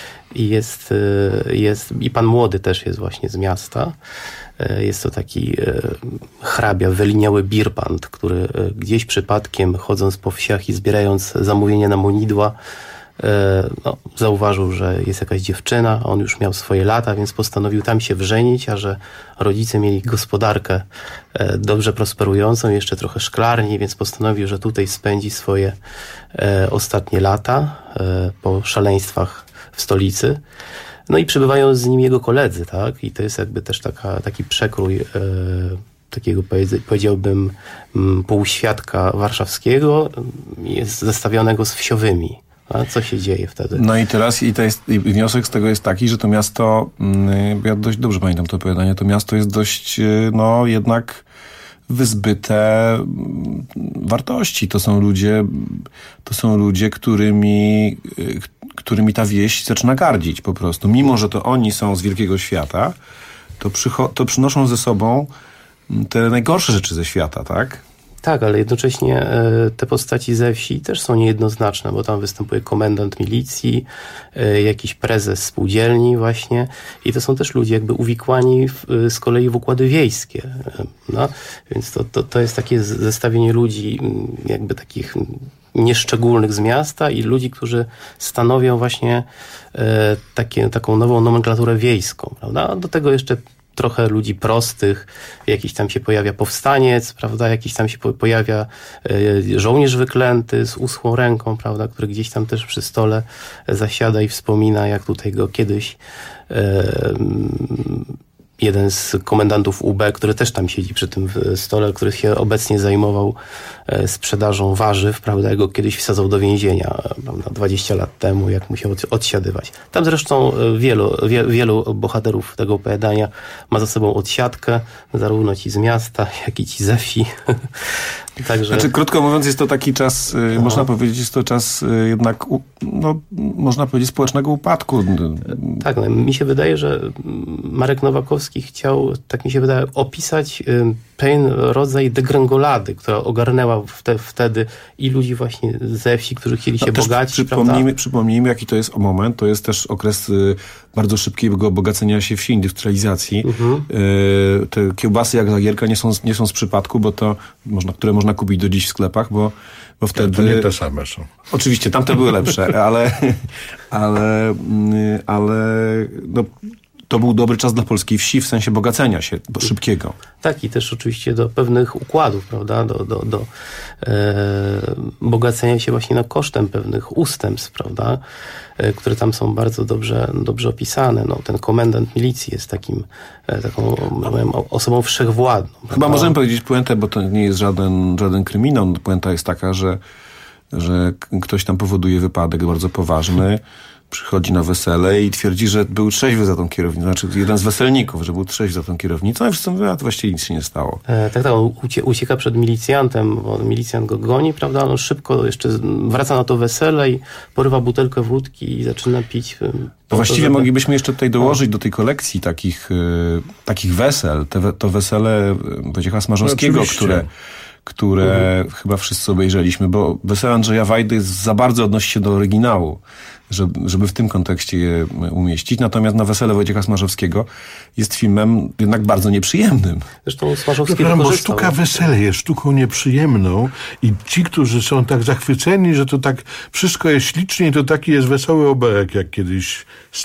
I pan młody też jest właśnie z miasta. Jest to taki hrabia, wyliniały birbant, który gdzieś przypadkiem, chodząc po wsiach i zbierając zamówienia na monidła, zauważył, że jest jakaś dziewczyna, on już miał swoje lata, więc postanowił tam się wżenić, a że rodzice mieli gospodarkę dobrze prosperującą, jeszcze trochę szklarni, więc postanowił, że tutaj spędzi swoje ostatnie lata po szaleństwach w stolicy. No i przybywają z nim jego koledzy, tak? I to jest jakby też taki przekrój takiego, powiedziałbym, półświadka warszawskiego, jest zestawionego z wsiowymi. A co się dzieje wtedy? No i teraz i wniosek z tego jest taki, że to miasto, ja dość dobrze pamiętam to opowiadanie, to miasto jest dość, jednak wyzbyte wartości. To są ludzie, którymi ta wieś zaczyna gardzić po prostu. Mimo że to oni są z wielkiego świata, to przynoszą ze sobą te najgorsze rzeczy ze świata, tak? Tak, ale jednocześnie te postaci ze wsi też są niejednoznaczne, bo tam występuje komendant milicji, jakiś prezes spółdzielni właśnie i to są też ludzie jakby uwikłani z kolei w układy wiejskie. No? Więc to jest takie zestawienie ludzi jakby takich nieszczególnych z miasta i ludzi, którzy stanowią właśnie taką nową nomenklaturę wiejską, prawda? Do tego jeszcze trochę ludzi prostych, jakiś tam się pojawia powstaniec, prawda, jakiś tam się pojawia żołnierz wyklęty z uschłą ręką, prawda, który gdzieś tam też przy stole zasiada i wspomina, jak tutaj go kiedyś jeden z komendantów UB, który też tam siedzi przy tym stole, który się obecnie zajmował sprzedażą warzyw, prawda, go kiedyś wsadzał do więzienia, prawda, 20 lat temu, jak musiał odsiadywać. Tam zresztą wielu bohaterów tego opowiadania ma za sobą odsiadkę, zarówno ci z miasta, jak i ci ze wsi. Także... Znaczy, krótko mówiąc, jest to taki czas, można powiedzieć, jest to czas jednak, można powiedzieć, społecznego upadku. Tak, mi się wydaje, że Marek Nowakowski chciał, tak mi się wydaje, opisać pewien rodzaj degrengolady, która ogarnęła wtedy i ludzi właśnie ze wsi, którzy chcieli się bogacić. Przypomnijmy, jaki to jest moment. To jest też okres bardzo szybkiego bogacenia się wsi, industrializacji. Te kiełbasy jak Zagierka nie są z przypadku, bo to które można kupić do dziś w sklepach, bo wtedy... To nie te same są. Oczywiście, tamte były lepsze, ale to był dobry czas dla polskiej wsi w sensie bogacenia się, szybkiego. Tak, i też oczywiście do pewnych układów, prawda, do bogacenia się właśnie kosztem pewnych ustępstw, prawda, które tam są bardzo dobrze opisane. No, ten komendant milicji jest taką osobą wszechwładną. Chyba prawda? możemy powiedzieć puentę, bo to nie jest żaden kryminał. Puenta jest taka, że ktoś tam powoduje wypadek bardzo poważny, przychodzi na wesele i twierdzi, że był trzeźwy za tą kierownicą. Znaczy jeden z weselników, że był trzeźwy za tą kierownicą, a wszyscy mówią, a to właściwie nic się nie stało. Tak, on ucieka przed milicjantem, bo milicjant go goni, prawda? On szybko jeszcze wraca na to wesele i porywa butelkę wódki i zaczyna pić. Właściwie moglibyśmy jeszcze tutaj dołożyć do tej kolekcji takich wesel, to wesele Wojciecha Smarzowskiego, które chyba wszyscy obejrzeliśmy, bo wesele Andrzeja Wajdy za bardzo odnosi się do oryginału, żeby w tym kontekście je umieścić. Natomiast na wesele Wojciecha Smarzowskiego jest filmem jednak bardzo nieprzyjemnym. Zresztą Smarzowski bo sztuka wesele jest sztuką nieprzyjemną i ci, którzy są tak zachwyceni, że to tak wszystko jest ślicznie, to taki jest wesoły oberek, jak kiedyś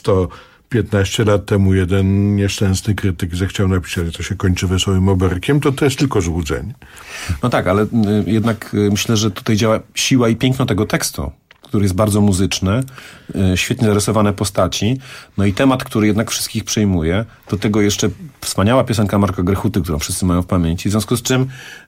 115 lat temu jeden nieszczęsny krytyk zechciał napisać, że to się kończy wesołym oberkiem, to jest tylko złudzenie. No tak, ale jednak myślę, że tutaj działa siła i piękno tego tekstu, który jest bardzo muzyczny, świetnie narysowane postaci, no i temat, który jednak wszystkich przejmuje. Do tego jeszcze wspaniała piosenka Marka Grechuty, którą wszyscy mają w pamięci, w związku z czym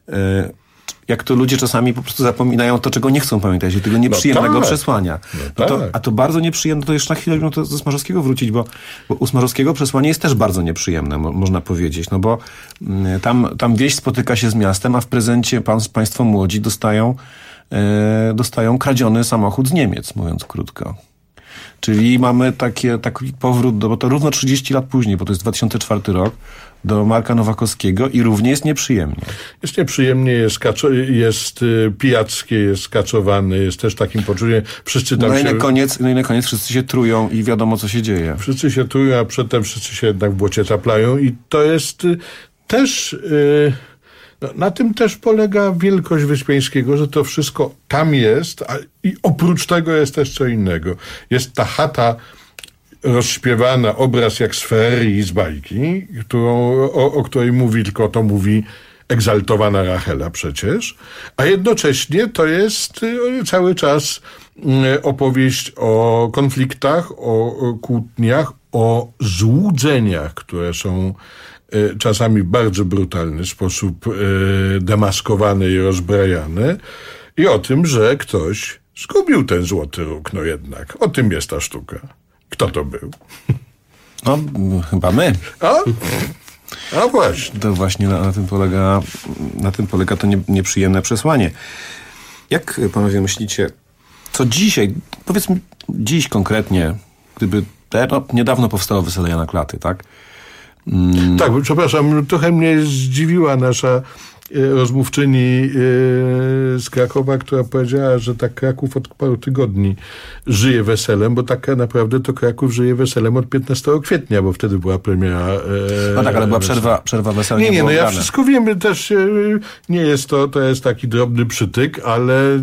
jak to ludzie czasami po prostu zapominają to, czego nie chcą pamiętać, i tego nieprzyjemnego przesłania. A to bardzo nieprzyjemne, to jeszcze na chwilę do Smarzowskiego wrócić, bo u Smarzowskiego przesłanie jest też bardzo nieprzyjemne, można powiedzieć, no bo tam wieś spotyka się z miastem, a w prezencie państwo młodzi dostają kradziony samochód z Niemiec, mówiąc krótko. Czyli mamy taki powrót, bo to równo 30 lat później, bo to jest 2004 rok, do Marka Nowakowskiego i równie jest nieprzyjemnie. Jest nieprzyjemnie, jest pijackie, jest skaczowane, jest też takim poczuciem, wszyscy tam na koniec wszyscy się trują i wiadomo, co się dzieje. Wszyscy się trują, a przedtem wszyscy się jednak w błocie taplają i to jest też... Na tym też polega wielkość Wyspiańskiego, że to wszystko tam jest, i oprócz tego jest też co innego. Jest ta chata rozśpiewana, obraz jak z ferii, z bajki, o której mówi, tylko to mówi egzaltowana Rachela przecież, a jednocześnie to jest cały czas opowieść o konfliktach, o kłótniach, o złudzeniach, które są czasami w bardzo brutalny sposób demaskowane i rozbrajane, i o tym, że ktoś zgubił ten złoty róg, no jednak. O tym jest ta sztuka. Kto to był? No, chyba my. A właśnie. To właśnie na tym polega to nieprzyjemne przesłanie. Jak panowie myślicie, co dzisiaj, powiedzmy dziś konkretnie, gdyby niedawno powstało Wesele Jana Klaty, tak? Tak, przepraszam, trochę mnie zdziwiła nasza rozmówczyni z Krakowa, która powiedziała, że tak Kraków od paru tygodni żyje weselem, bo tak naprawdę to Kraków żyje weselem od 15 kwietnia, bo wtedy była premiera. No tak, ale była przerwa wesela. Nie, no ja wszystko wiem, też nie jest to jest taki drobny przytyk, ale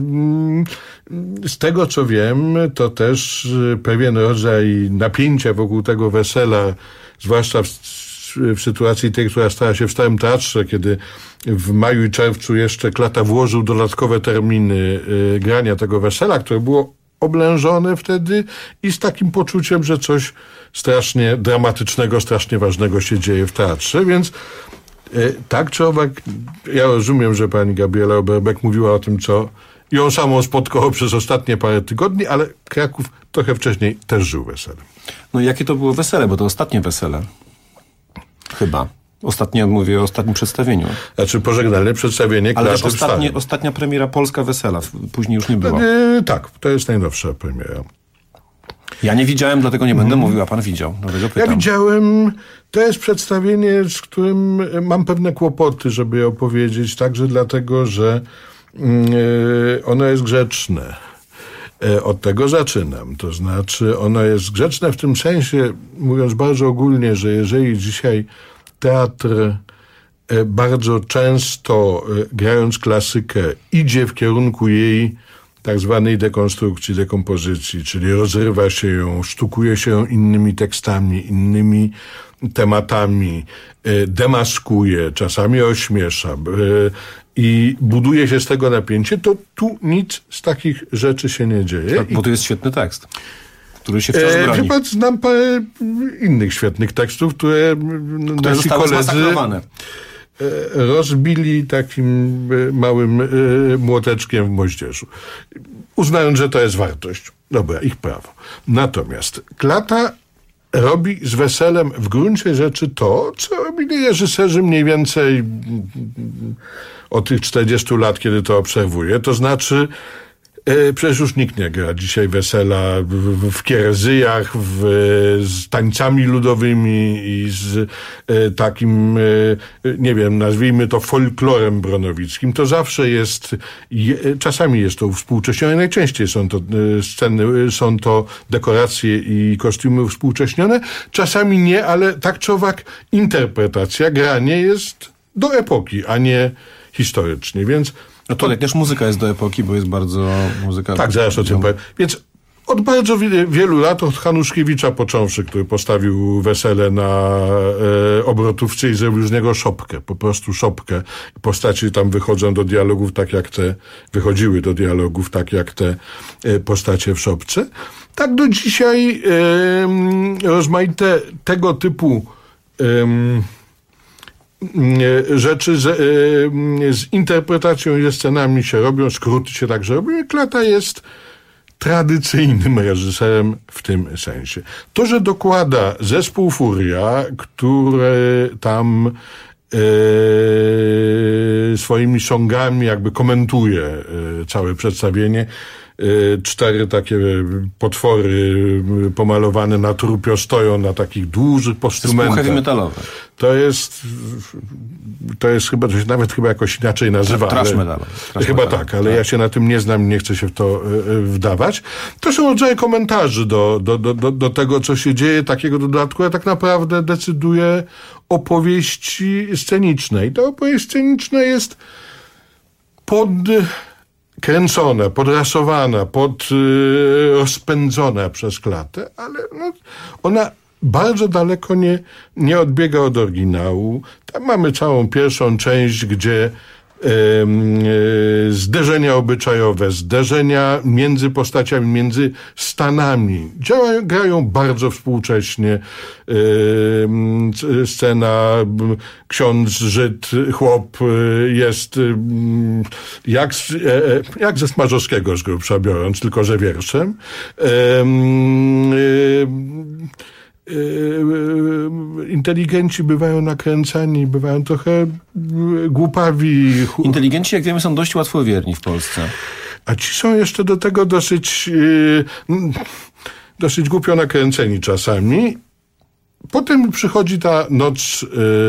z tego co wiem, to też pewien rodzaj napięcia wokół tego wesela, zwłaszcza w sytuacji tej, która stała się w Starym Teatrze, kiedy w maju i czerwcu jeszcze Klata włożył dodatkowe terminy grania tego wesela, które było oblężone wtedy i z takim poczuciem, że coś strasznie dramatycznego, strasznie ważnego się dzieje w teatrze, więc tak czy owak, ja rozumiem, że pani Gabriela Oberbeck mówiła o tym, co ją samą spotkało przez ostatnie parę tygodni, ale Kraków trochę wcześniej też żył weselem. No jakie to było wesele, bo to ostatnie wesele. Chyba. Mówię o ostatnim przedstawieniu. Znaczy pożegnalne przedstawienie ale Klaty też ostatnia premiera polska wesela. Później już nie było. Tak, to jest najnowsza premiera. Ja nie widziałem, dlatego nie będę mówił, a pan widział. Dlatego pytam. Ja widziałem. To jest przedstawienie, z którym mam pewne kłopoty, żeby je opowiedzieć, także dlatego, że ono jest grzeczne. Od tego zaczynam. To znaczy, ono jest grzeczne w tym sensie, mówiąc bardzo ogólnie, że jeżeli dzisiaj teatr bardzo często, grając klasykę, idzie w kierunku jej tak zwanej dekonstrukcji, dekompozycji, czyli rozrywa się ją, sztukuje się ją innymi tekstami, innymi tematami, demaskuje, czasami ośmiesza i buduje się z tego napięcie, to tu nic z takich rzeczy się nie dzieje. Tak, bo to jest świetny tekst, który się wciąż broni. Chyba znam parę innych świetnych tekstów, które nasi koledzy rozbili takim małym młoteczkiem w moździerzu. Uznając, że to jest wartość. Dobra, ich prawo. Natomiast Klata robi z Weselem w gruncie rzeczy to, co robili reżyserzy mniej więcej od tych 40 lat, kiedy to obserwuję. To znaczy, przecież już nikt nie gra dzisiaj Wesela w kierezyjach, z tańcami ludowymi i z takim, nie wiem, nazwijmy to folklorem bronowickim. To zawsze jest, czasami jest to uwspółcześnione, najczęściej są to sceny, są to dekoracje i kostiumy uwspółcześnione. Czasami nie, ale tak czy owak interpretacja, granie jest do epoki, a nie historycznie, więc no to też muzyka jest do epoki, bo jest bardzo muzyka... Tak, zaraz o tym powiem. Więc od bardzo wielu lat, od Hanuszkiewicza począwszy, który postawił Wesele na obrotówce i zrobił z niego szopkę, po prostu szopkę. Postaci tam wychodzą do dialogów tak jak te, wychodziły do dialogów tak jak te postacie w szopce. Tak do dzisiaj rozmaite tego typu rzeczy z interpretacją i ze scenami się robią, skróty się także robią. Klata jest tradycyjnym reżyserem w tym sensie. To, że dokłada zespół Furia, który tam swoimi songami jakby komentuje całe przedstawienie, 4 takie potwory pomalowane na trupio stoją na takich dużych postumentach. Heavy metalowe. To jest chyba, to się nawet chyba jakoś inaczej nazywa. Trash metalowe. Chyba tak, ale ja się na tym nie znam, nie chcę się w to wdawać. To są rodzaje komentarzy do tego, co się dzieje, takiego dodatku, a tak naprawdę decyduje opowieści scenicznej. Ta opowieść sceniczna jest kręcona, podrasowana, rozpędzona przez Klatę, ale no, ona bardzo daleko nie odbiega od oryginału. Tam mamy całą pierwszą część, gdzie zderzenia obyczajowe, zderzenia między postaciami, między stanami grają bardzo współcześnie. Scena ksiądz, Żyd, chłop jest jak ze Smarzowskiego z grubsza biorąc, tylko że wierszem. Inteligenci bywają nakręcani, bywają trochę głupawi. Inteligenci, jak wiemy, są dość łatwowierni w Polsce. A ci są jeszcze do tego dosyć głupio nakręceni czasami. Potem przychodzi ta noc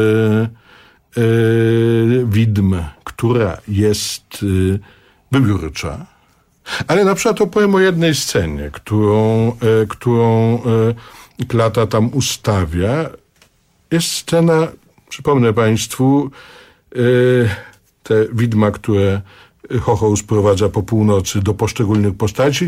widm, która jest wybiórcza. Ale na przykład opowiem o jednej scenie, którą Klata tam ustawia. Jest scena, przypomnę Państwu, te widma, które Chochoł sprowadza po północy do poszczególnych postaci.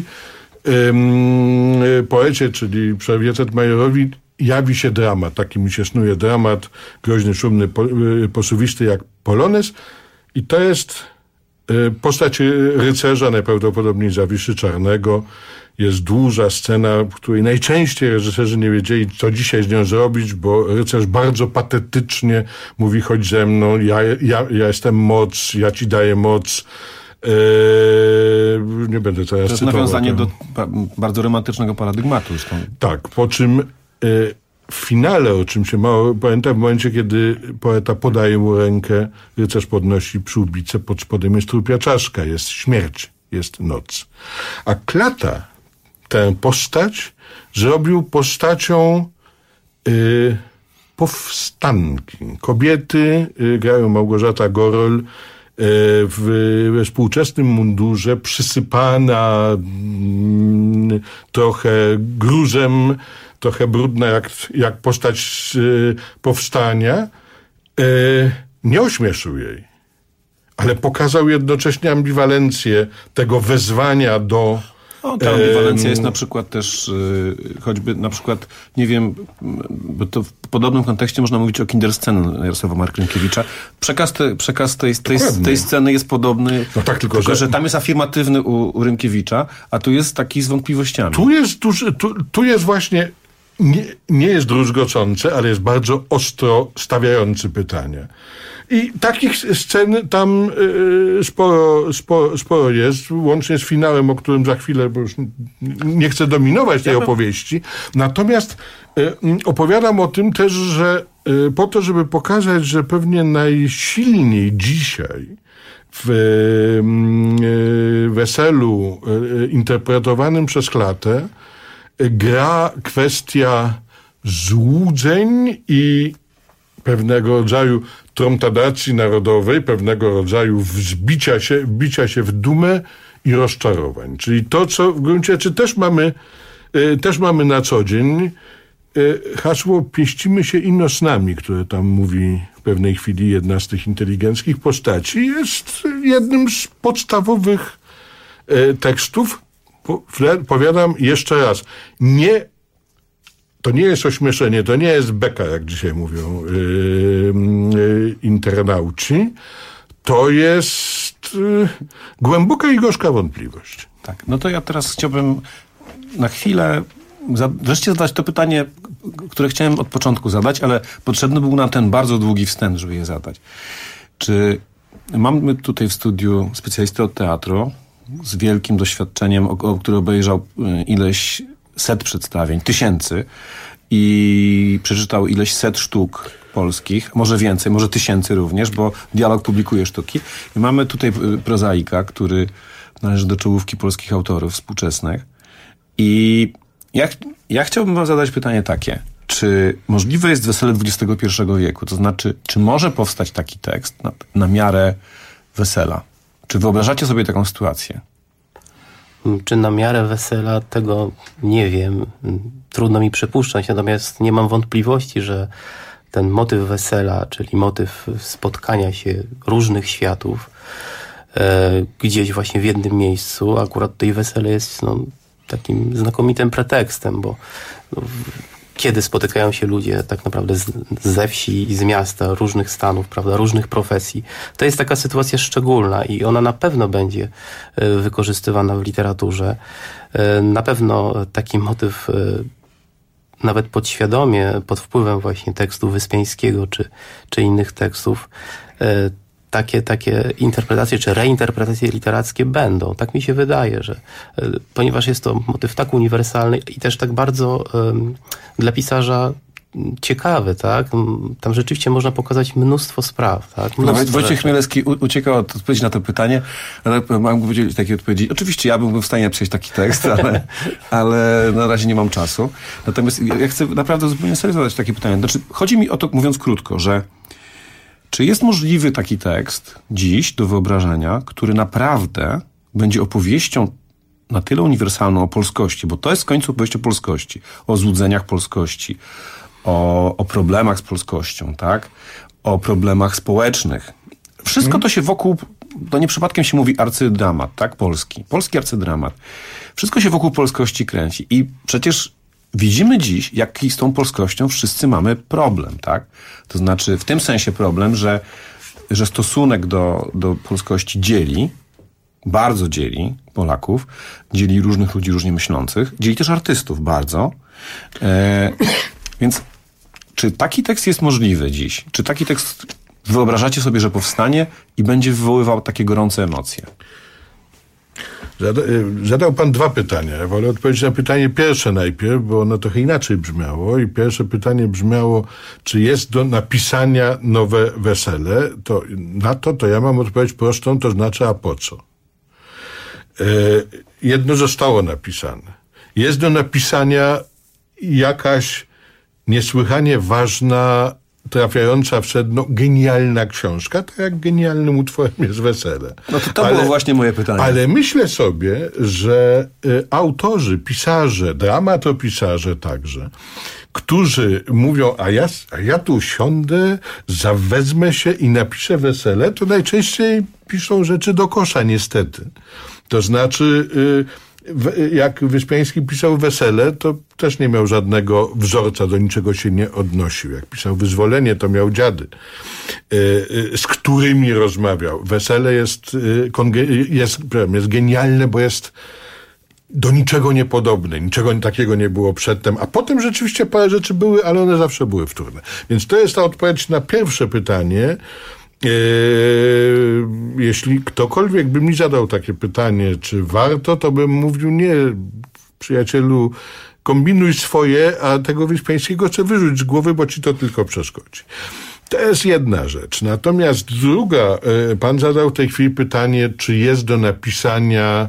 Poecie, czyli przy Wiecet-Majorowi, jawi się dramat. Taki mi się snuje dramat, groźny, szumny, posuwisty jak polonez. I to jest postać rycerza, najprawdopodobniej Zawiszy Czarnego. Jest długa scena, w której najczęściej reżyserzy nie wiedzieli, co dzisiaj z nią zrobić, bo rycerz bardzo patetycznie mówi: chodź ze mną, ja jestem moc, ja ci daję moc. Nie będę teraz cytował. To jest nawiązanie do bardzo romantycznego paradygmatu. Tak, po czym w finale, o czym się mało pamięta, w momencie, kiedy poeta podaje mu rękę, rycerz podnosi przyłbicę, pod spodem jest trupia czaszka, jest śmierć, jest noc. A Klata tę postać zrobił postacią powstanki. Kobiety, grają Małgorzata Gorol, w współczesnym mundurze, przysypana trochę gruzem, trochę brudna jak postać powstania, nie ośmieszył jej, ale pokazał jednocześnie ambiwalencję tego wezwania do... Ta ambiwalencja jest na przykład też, choćby na przykład, nie wiem, bo to w podobnym kontekście można mówić o Kinderscenie Jarosława Marcinkiewicza. Przekaz tej sceny jest podobny, no tak, tylko że tam jest afirmatywny u Rynkiewicza, a tu jest taki z wątpliwościami. Tu jest właśnie, nie jest druzgocące, ale jest bardzo ostro stawiający pytania. I takich scen tam sporo jest, łącznie z finałem, o którym za chwilę, bo już nie chcę dominować tej opowieści. Natomiast opowiadam o tym też, że po to, żeby pokazać, że pewnie najsilniej dzisiaj w weselu interpretowanym przez Klatę gra kwestia złudzeń i pewnego rodzaju tromtadacji narodowej, pewnego rodzaju wbicia się w dumę i rozczarowań. Czyli to, co w gruncie rzeczy też mamy na co dzień. Hasło "pieścimy się ino snami", które tam mówi w pewnej chwili jedna z tych inteligenckich postaci, jest jednym z podstawowych tekstów. Powiadam jeszcze raz, to nie jest ośmieszenie, to nie jest beka, jak dzisiaj mówią internauci. To jest głęboka i gorzka wątpliwość. Tak, no to ja teraz chciałbym na chwilę wreszcie zadać to pytanie, które chciałem od początku zadać, ale potrzebny był nam ten bardzo długi wstęp, żeby je zadać. Czy mamy tutaj w studiu specjalistę od teatru z wielkim doświadczeniem, który obejrzał ileś set przedstawień, tysięcy, i przeczytał ileś set sztuk polskich, może więcej, może tysięcy również, bo Dialog publikuje sztuki. I mamy tutaj prozaika, który należy do czołówki polskich autorów współczesnych. I ja chciałbym wam zadać pytanie takie. Czy możliwe jest wesele XXI wieku? To znaczy, czy może powstać taki tekst na miarę wesela? Czy wyobrażacie sobie taką sytuację? Czy na miarę wesela, tego nie wiem. Trudno mi przypuszczać, natomiast nie mam wątpliwości, że ten motyw wesela, czyli motyw spotkania się różnych światów gdzieś właśnie w jednym miejscu, akurat tutaj wesele jest takim znakomitym pretekstem, bo kiedy spotykają się ludzie tak naprawdę ze wsi i z miasta, różnych stanów, prawda, różnych profesji. To jest taka sytuacja szczególna i ona na pewno będzie wykorzystywana w literaturze. Na pewno taki motyw nawet podświadomie, pod wpływem właśnie tekstu Wyspiańskiego czy innych tekstów, takie interpretacje czy reinterpretacje literackie będą. Tak mi się wydaje, że ponieważ jest to motyw tak uniwersalny i też tak bardzo dla pisarza ciekawy, tak? Tam rzeczywiście można pokazać mnóstwo spraw, tak? Wojciech Chmielewski uciekał od odpowiedzi na to pytanie, ale mam udzielić takiej odpowiedzi. Oczywiście ja bym w stanie napisać taki tekst, ale na razie nie mam czasu. Natomiast ja chcę naprawdę zupełnie serio zadać takie pytanie. Znaczy, chodzi mi o to, mówiąc krótko, że czy jest możliwy taki tekst dziś do wyobrażenia, który naprawdę będzie opowieścią na tyle uniwersalną o polskości, bo to jest w końcu opowieść o polskości, o złudzeniach polskości, o problemach z polskością, tak? O problemach społecznych. Wszystko to się wokół, to nie przypadkiem się mówi arcydramat, tak? Polski arcydramat. Wszystko się wokół polskości kręci i przecież widzimy dziś, jaki z tą polskością wszyscy mamy problem, tak? To znaczy w tym sensie problem, że stosunek do polskości dzieli, bardzo dzieli Polaków, dzieli różnych ludzi różnie myślących, dzieli też artystów bardzo. Więc czy taki tekst jest możliwy dziś? Czy taki tekst wyobrażacie sobie, że powstanie i będzie wywoływał takie gorące emocje? Zadał pan dwa pytania. Ja wolę odpowiedzieć na pytanie pierwsze najpierw, bo ono trochę inaczej brzmiało. I pierwsze pytanie brzmiało, czy jest do napisania nowe wesele. Na to ja mam odpowiedź prostą, to znaczy, a po co? Jedno zostało napisane. Jest do napisania jakaś niesłychanie ważna, trafiająca w sedno, genialna książka, tak jak genialnym utworem jest wesele. No to było właśnie moje pytanie. Ale myślę sobie, że autorzy, pisarze, dramatopisarze także, którzy mówią, a ja tu siądę, zawezmę się i napiszę wesele, to najczęściej piszą rzeczy do kosza, niestety. To znaczy, jak Wyspiański pisał wesele, to też nie miał żadnego wzorca, do niczego się nie odnosił. Jak pisał wyzwolenie, to miał dziady, z którymi rozmawiał. Wesele jest genialne, bo jest do niczego niepodobne. Niczego takiego nie było przedtem. A potem rzeczywiście parę rzeczy były, ale one zawsze były wtórne. Więc to jest ta odpowiedź na pierwsze pytanie. Jeśli ktokolwiek by mi zadał takie pytanie, czy warto, to bym mówił, nie, przyjacielu, kombinuj swoje, a tego Wyspiańskiego chcę wyrzucić z głowy, bo ci to tylko przeszkodzi. To jest jedna rzecz. Natomiast druga, pan zadał w tej chwili pytanie, czy jest do napisania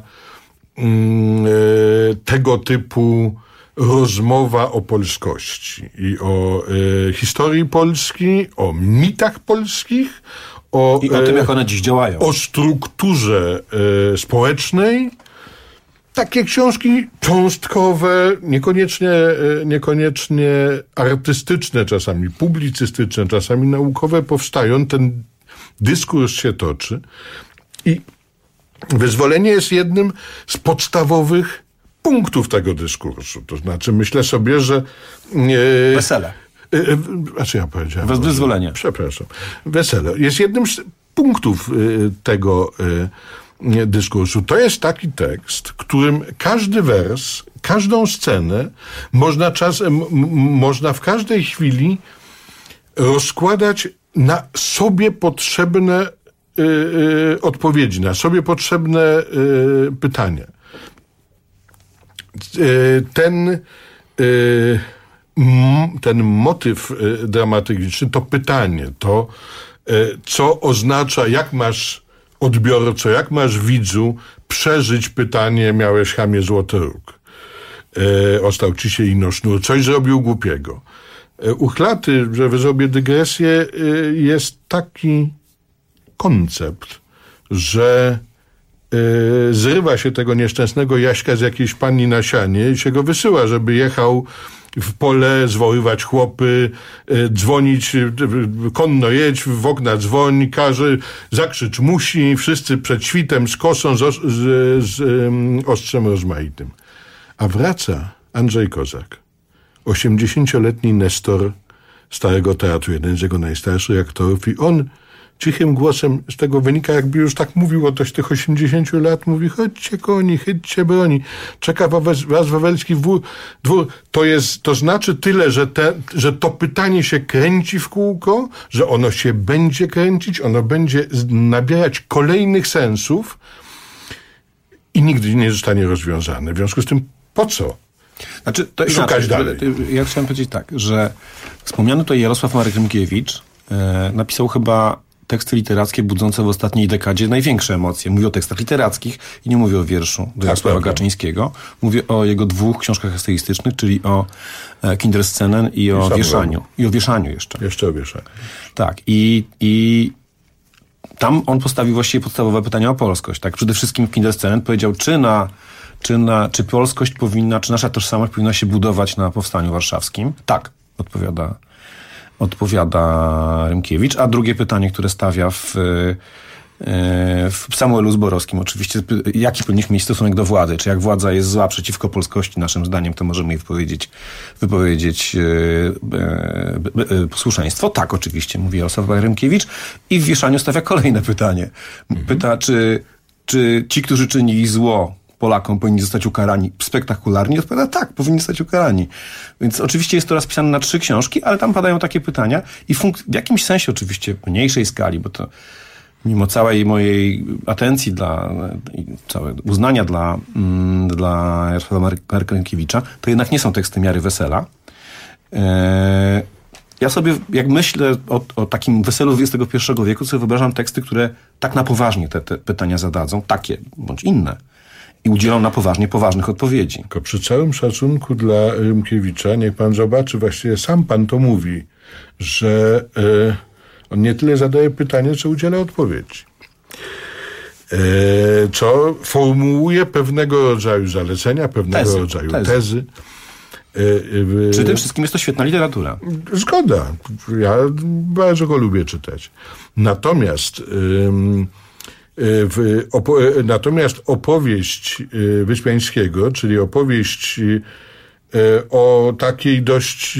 tego typu rozmowa o polskości i o historii Polski, o mitach polskich, i o tym, jak one dziś działają. O strukturze społecznej. Takie książki cząstkowe, niekoniecznie artystyczne czasami, publicystyczne, czasami naukowe powstają. Ten dyskurs się toczy. I wyzwolenie jest jednym z podstawowych punktów tego dyskursu. To znaczy, myślę sobie, że... Wesele. Znaczy ja powiedziałem... Wyzwolenie. Przepraszam. Wesele. Jest jednym z punktów tego dyskursu. To jest taki tekst, którym każdy wers, każdą scenę można w każdej chwili rozkładać na sobie potrzebne odpowiedzi, na sobie potrzebne pytania. Ten motyw dramatyczny, to pytanie, to co oznacza, jak masz odbiorco, jak masz widzu przeżyć pytanie, miałeś chamie złotoróg, ostał ci się ino sznur, coś zrobił głupiego. U Chlaty, że zrobię dygresję, jest taki koncept, że zrywa się tego nieszczęsnego Jaśka z jakiejś pani na sianie i się go wysyła, żeby jechał w pole, zwoływać chłopy, dzwonić, konno jedź, w okna dzwoń, każe, zakrzycz musi, wszyscy przed świtem z kosą, z ostrzem rozmaitym. A wraca Andrzej Kozak, 80-letni nestor Starego Teatru, jeden z jego najstarszych aktorów, i on cichym głosem, z tego wynika, jakby już tak mówił od tych 80 lat, mówi, chodźcie koni, chyćcie broni, czeka was wawelski dwór. To znaczy tyle, że to pytanie się kręci w kółko, że ono się będzie kręcić, ono będzie nabierać kolejnych sensów i nigdy nie zostanie rozwiązane. W związku z tym, po co? Znaczy, to szukać dalej? Ja chciałem powiedzieć tak, że wspomniany tutaj Jarosław Marek Rymkiewicz napisał chyba teksty literackie budzące w ostatniej dekadzie największe emocje. Mówię o tekstach literackich i nie mówię o wierszu do Jarosława Gaczyńskiego. Mówię o jego dwóch książkach eseistycznych, czyli o Kinderscenen i o Wieszaniu. I o Wieszaniu jeszcze. Jeszcze o Wieszaniu. Tak. I tam on postawił właściwie podstawowe pytania o polskość. Tak, przede wszystkim w Kinderscenen powiedział, czy polskość powinna, czy nasza tożsamość powinna się budować na Powstaniu Warszawskim? Tak, odpowiada Rymkiewicz. A drugie pytanie, które stawia w Samuelu Zborowskim oczywiście, jaki powinniśmy mieć stosunek do władzy? Czy jak władza jest zła przeciwko polskości, naszym zdaniem, to możemy jej wypowiedzieć posłuszeństwo? Tak, oczywiście, mówi Jarosław Rymkiewicz. I w Wieszaniu stawia kolejne pytanie. Pyta, czy ci, którzy czynili zło Polakom, powinni zostać ukarani spektakularnie? Odpowiada, tak, powinni zostać ukarani. Więc oczywiście jest to rozpisane na 3 książki, ale tam padają takie pytania i w jakimś sensie oczywiście w mniejszej skali, bo to mimo całej mojej atencji całego uznania dla Jarosława Rymkiewicza, to jednak nie są teksty miary wesela. Ja sobie, jak myślę o takim weselu XXI wieku, sobie wyobrażam teksty, które tak na poważnie te pytania zadadzą, takie bądź inne, i udzielą na poważnych odpowiedzi. Tylko przy całym szacunku dla Rymkiewicza, niech pan zobaczy, właściwie sam pan to mówi, że on nie tyle zadaje pytanie, co udziela odpowiedzi. Co formułuje pewnego rodzaju zalecenia, pewnego rodzaju tezy. Przy tym wszystkim jest to świetna literatura. Zgoda. Ja bardzo go lubię czytać. Natomiast natomiast opowieść Wyspiańskiego, czyli opowieść o takiej dość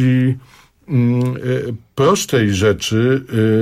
prostej rzeczy,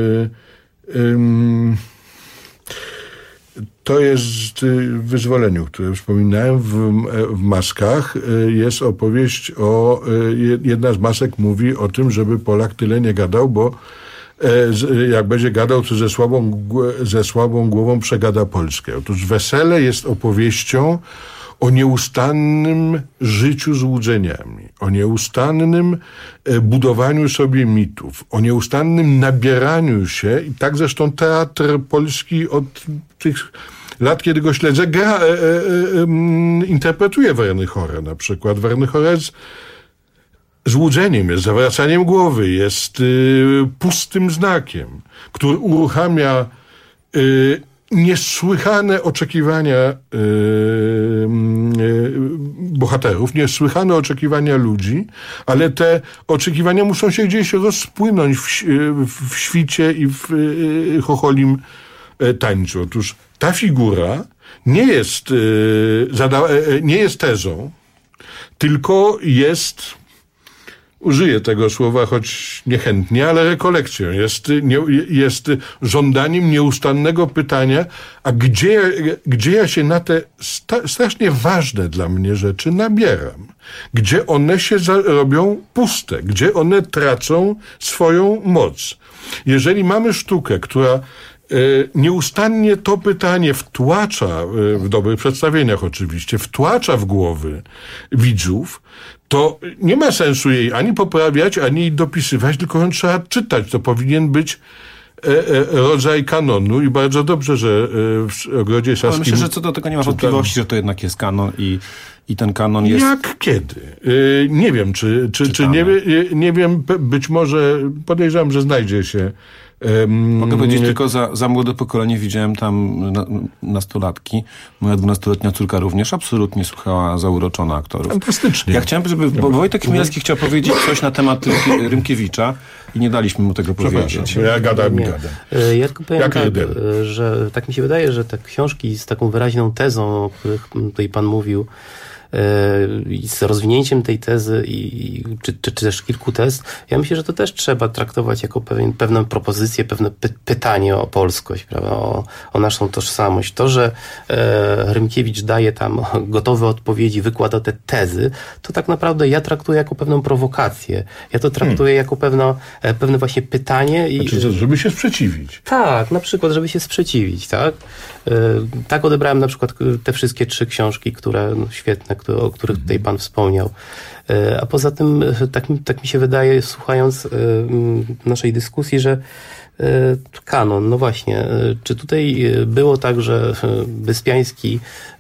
to jest w Wyzwoleniu, które wspominałem, w Maskach jest opowieść o... Jedna z masek mówi o tym, żeby Polak tyle nie gadał, bo jak będzie gadał, to ze słabą głową przegada Polskę. Otóż Wesele jest opowieścią o nieustannym życiu złudzeniami, o nieustannym budowaniu sobie mitów, o nieustannym nabieraniu się, i tak zresztą teatr polski od tych lat, kiedy go śledzę, interpretuje Wernychora na przykład. Wernychora jest złudzeniem, jest zawracaniem głowy, jest pustym znakiem, który uruchamia niesłychane oczekiwania bohaterów, niesłychane oczekiwania ludzi, ale te oczekiwania muszą się gdzieś rozpłynąć w świcie i w chocholim tańcu. Otóż ta figura nie jest tezą, tylko jest, użyję tego słowa, choć niechętnie, ale rekolekcją. Jest żądaniem nieustannego pytania, a gdzie ja się na te strasznie ważne dla mnie rzeczy nabieram? Gdzie one się robią puste? Gdzie one tracą swoją moc? Jeżeli mamy sztukę, która nieustannie to pytanie wtłacza, w dobrych przedstawieniach oczywiście, wtłacza w głowy widzów, to nie ma sensu jej ani poprawiać, ani jej dopisywać, tylko ją trzeba czytać. To powinien być rodzaj kanonu i bardzo dobrze, że w Ogrodzie Saskim... Ale myślę, że co do tego nie ma wątpliwości, że to jednak jest kanon i ten kanon jest... Jak kiedy? Nie wiem, czy nie wiem, być może podejrzewam, że znajdzie się. Mogę powiedzieć tylko za młode pokolenie widziałem tam nastolatki. Moja 12-letnia córka również absolutnie słuchała zauroczona aktorów. Fantastycznie. Ja chciałem, bo Wojtek Chmielewski chciał powiedzieć coś na temat Rymkiewicza i nie daliśmy mu tego powiedzieć. Ja gadam. Ja tylko powiem tak, że tak mi się wydaje, że te książki z taką wyraźną tezą, o których tutaj pan mówił, i z rozwinięciem tej tezy czy też kilku tez, ja myślę, że to też trzeba traktować jako pewną propozycję, pewne pytanie o polskość, prawda? O naszą tożsamość. To, że Rymkiewicz daje tam gotowe odpowiedzi, wykłada te tezy, to tak naprawdę ja traktuję jako pewną prowokację. Ja to traktuję jako pewne właśnie pytanie. Znaczy, żeby się sprzeciwić. Tak, na przykład, żeby się sprzeciwić, tak? Tak odebrałem na przykład te wszystkie 3 książki, które świetne, o których tutaj pan wspomniał. A poza tym tak mi się wydaje, słuchając naszej dyskusji, że kanon, no właśnie, czy tutaj było tak, że Wyspiański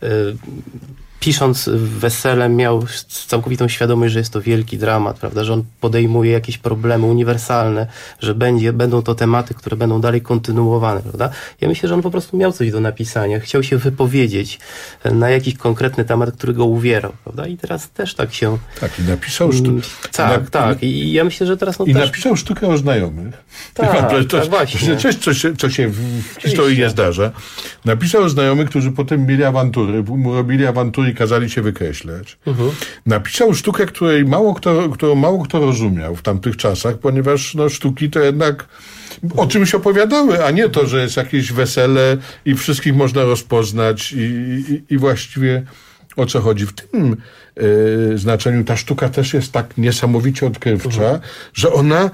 pisząc Wesele miał całkowitą świadomość, że jest to wielki dramat, prawda, że on podejmuje jakieś problemy uniwersalne, że będą to tematy, które będą dalej kontynuowane, prawda? Ja myślę, że on po prostu miał coś do napisania, chciał się wypowiedzieć na jakiś konkretny temat, który go uwierał, prawda? I teraz też tak się... Tak, i napisał sztukę. Tak. I ja myślę, że teraz... napisał sztukę o znajomych. Tak, właśnie. Co się w historii nie zdarza. Napisał o znajomych, którzy potem mieli awantury, robili awantury i kazali się wykreślać. Napisał sztukę, którą mało kto rozumiał w tamtych czasach, ponieważ sztuki to jednak o czymś opowiadały, a nie to, że jest jakieś wesele i wszystkich można rozpoznać i właściwie o co chodzi. W tym znaczeniu ta sztuka też jest tak niesamowicie odkrywcza, że ona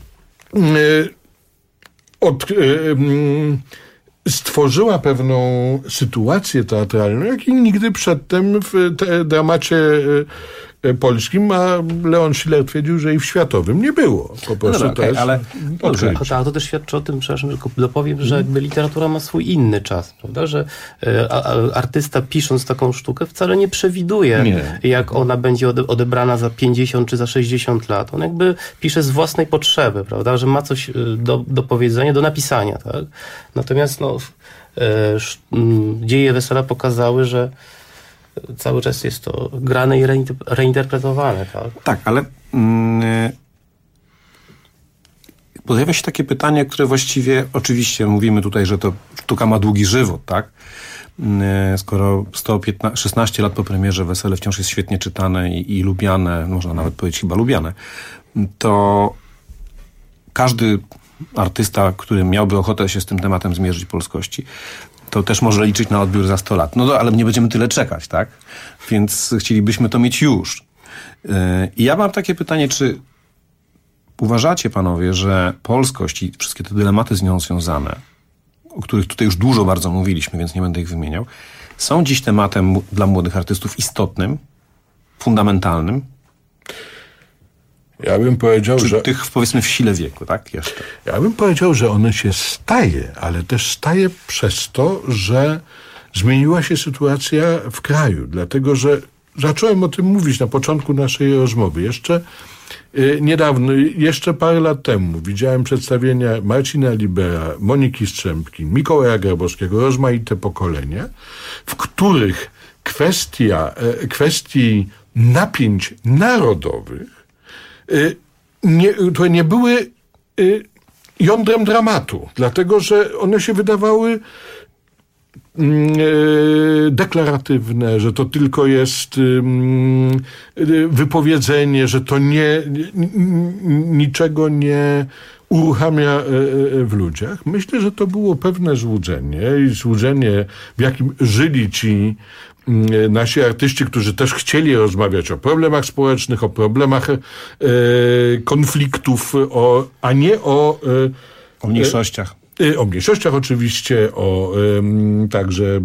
stworzyła pewną sytuację teatralną, jakiej nigdy przedtem w dramacie polskim, a Leon Schiller twierdził, że i w światowym nie było. Po prostu to jest odkrycie. To też świadczy o tym, przepraszam, że dopowiem, że jakby literatura ma swój inny czas, prawda? Że artysta pisząc taką sztukę wcale nie przewiduje, jak ona będzie odebrana za 50 czy za 60 lat. On jakby pisze z własnej potrzeby, prawda? Że ma coś do powiedzenia, do napisania, tak? Natomiast dzieje Wesela pokazały, że cały czas jest to grane i reinterpretowane. Tak, ale pojawia się takie pytanie, które właściwie, oczywiście mówimy tutaj, że to sztuka ma długi żywot, tak? Skoro 16 lat po premierze Wesele wciąż jest świetnie czytane i lubiane, można nawet powiedzieć chyba lubiane, to każdy artysta, który miałby ochotę się z tym tematem zmierzyć polskości, to też może liczyć na odbiór za 100 lat. No ale nie będziemy tyle czekać, tak? Więc chcielibyśmy to mieć już. I ja mam takie pytanie, czy uważacie, panowie, że polskość i wszystkie te dylematy z nią związane, o których tutaj już dużo bardzo mówiliśmy, więc nie będę ich wymieniał, są dziś tematem dla młodych artystów istotnym, fundamentalnym? Ja bym powiedział, czy że... tych, powiedzmy, w sile wieku, tak? Jeszcze. Ja bym powiedział, że one się staje, ale też staje przez to, że zmieniła się sytuacja w kraju. Dlatego, że zacząłem o tym mówić na początku naszej rozmowy. Jeszcze niedawno, jeszcze parę lat temu widziałem przedstawienia Marcina Libera, Moniki Strzępki, Mikołaja Grabowskiego, rozmaite pokolenia, w których kwestii napięć narodowych to nie były jądrem dramatu, dlatego że one się wydawały deklaratywne, że to tylko jest wypowiedzenie, że to niczego nie uruchamia w ludziach. Myślę, że to było pewne złudzenie i złudzenie, w jakim żyli ci nasi artyści, którzy też chcieli rozmawiać o problemach społecznych, o problemach konfliktów, a nie o mniejszościach. O mniejszościach oczywiście, o także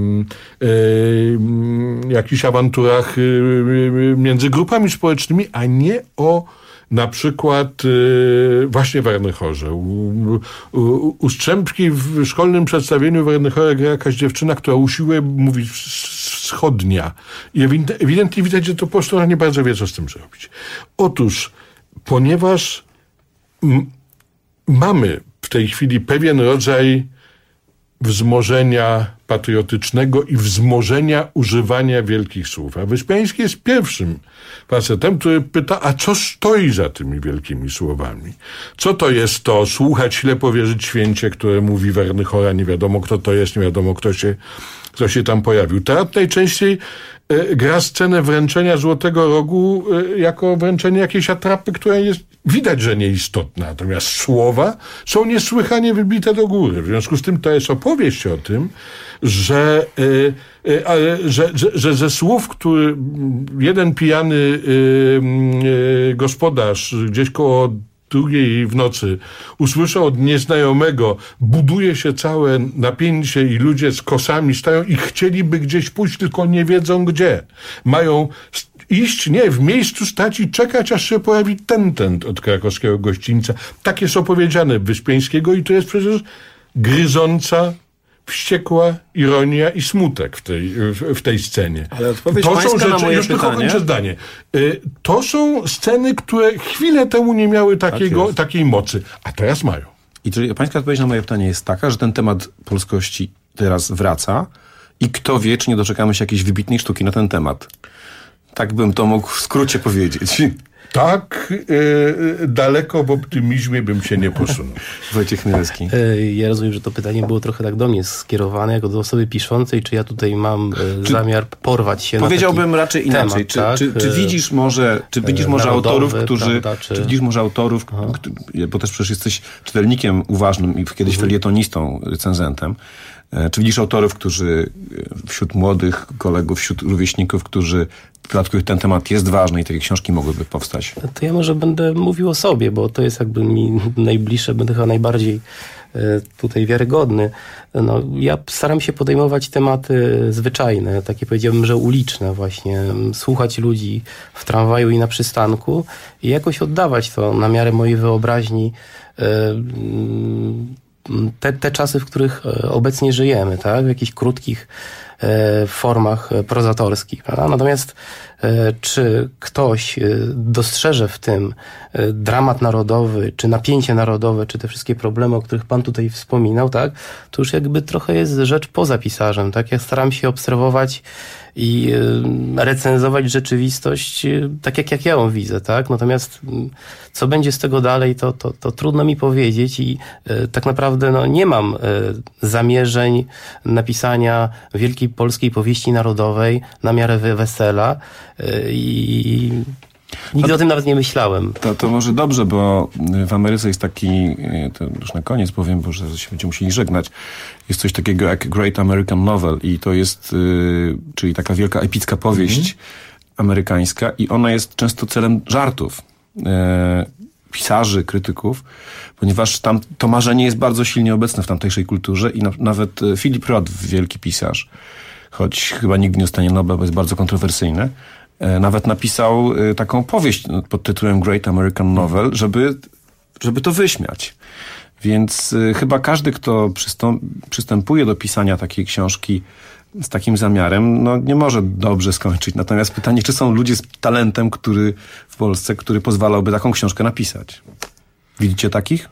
jakichś awanturach między grupami społecznymi, a nie o na przykład właśnie Wernychorze. U Strzępki w szkolnym przedstawieniu Wernychora gra jakaś dziewczyna, która usiłuje mówić wschodnia. I ewidentnie widać, że to po prostu ona nie bardzo wie, co z tym zrobić. Otóż, ponieważ mamy w tej chwili pewien rodzaj wzmożenia patriotycznego i wzmożenia używania wielkich słów. A Wyspiański jest pierwszym facetem, który pyta, a co stoi za tymi wielkimi słowami? Co to jest to słuchać ślepo, wierzyć święcie, które mówi Wernychora, nie wiadomo kto to jest, nie wiadomo kto się tam pojawił. Teatr najczęściej gra scenę wręczenia Złotego Rogu jako wręczenie jakiejś atrapy, która jest widać, że nieistotna. Natomiast słowa są niesłychanie wybite do góry. W związku z tym to jest opowieść o tym, że ze słów, który jeden pijany gospodarz gdzieś koło 2:00 w nocy usłyszał od nieznajomego, buduje się całe napięcie i ludzie z kosami stają i chcieliby gdzieś pójść, tylko nie wiedzą gdzie. Mają iść, nie, w miejscu stać i czekać, aż się pojawi tent od krakowskiego gościńca. Tak jest opowiedziane Wyspiańskiego i to jest przecież gryząca, wściekła ironia i smutek w tej scenie. Ale odpowiedź pańska na moje pytanie... zdanie. To są sceny, które chwilę temu nie miały takiej mocy, a teraz mają. I czyli pańska odpowiedź na moje pytanie jest taka, że ten temat polskości teraz wraca i kto wie, czy nie doczekamy się jakiejś wybitnej sztuki na ten temat. Tak bym to mógł w skrócie powiedzieć. Tak daleko w optymizmie bym się nie posunął. Wojciech Chmielewski. Ja rozumiem, że to pytanie było trochę tak do mnie skierowane, jako do osoby piszącej, czy ja tutaj mam zamiar porwać się powiedziałbym na raczej inaczej. temat, Czy widzisz może autorów, którzy... Czy widzisz może autorów, bo też przecież jesteś czytelnikiem uważnym i kiedyś felietonistą, recenzentem. Czy widzisz autorów, którzy wśród młodych kolegów, wśród rówieśników, dla których ten temat jest ważny i takie książki mogłyby powstać? To ja może będę mówił o sobie, bo to jest jakby mi najbliższe, będę chyba najbardziej tutaj wiarygodny. No, ja staram się podejmować tematy zwyczajne, takie powiedziałbym, że uliczne właśnie. Słuchać ludzi w tramwaju i na przystanku i jakoś oddawać to na miarę mojej wyobraźni te czasy, w których obecnie żyjemy, tak? W jakichś krótkich formach prozatorskich, prawda? Natomiast czy ktoś dostrzeże w tym dramat narodowy, czy napięcie narodowe, czy te wszystkie problemy, o których pan tutaj wspominał, tak, to już jakby trochę jest rzecz poza pisarzem, tak? Ja staram się obserwować i recenzować rzeczywistość tak, jak ja ją widzę, tak? Natomiast co będzie z tego dalej, to trudno mi powiedzieć i tak naprawdę nie mam zamierzeń napisania wielkiej polskiej powieści narodowej na miarę wesela i nigdy o tym nawet nie myślałem. To może dobrze, bo w Ameryce jest taki, to już na koniec powiem, bo że się będziemy musieli żegnać, jest coś takiego jak Great American Novel i to jest, czyli taka wielka epicka powieść amerykańska i ona jest często celem żartów pisarzy, krytyków, ponieważ tam to marzenie jest bardzo silnie obecne w tamtejszej kulturze i nawet Philip Roth, wielki pisarz, choć chyba nigdy nie dostanie Nobla, bo jest bardzo kontrowersyjny, nawet napisał taką powieść pod tytułem Great American Novel, żeby to wyśmiać. Więc chyba każdy, kto przystępuje do pisania takiej książki z takim zamiarem, nie może dobrze skończyć. Natomiast pytanie, czy są ludzie z talentem, w Polsce, który pozwalałby taką książkę napisać? Widzicie takich?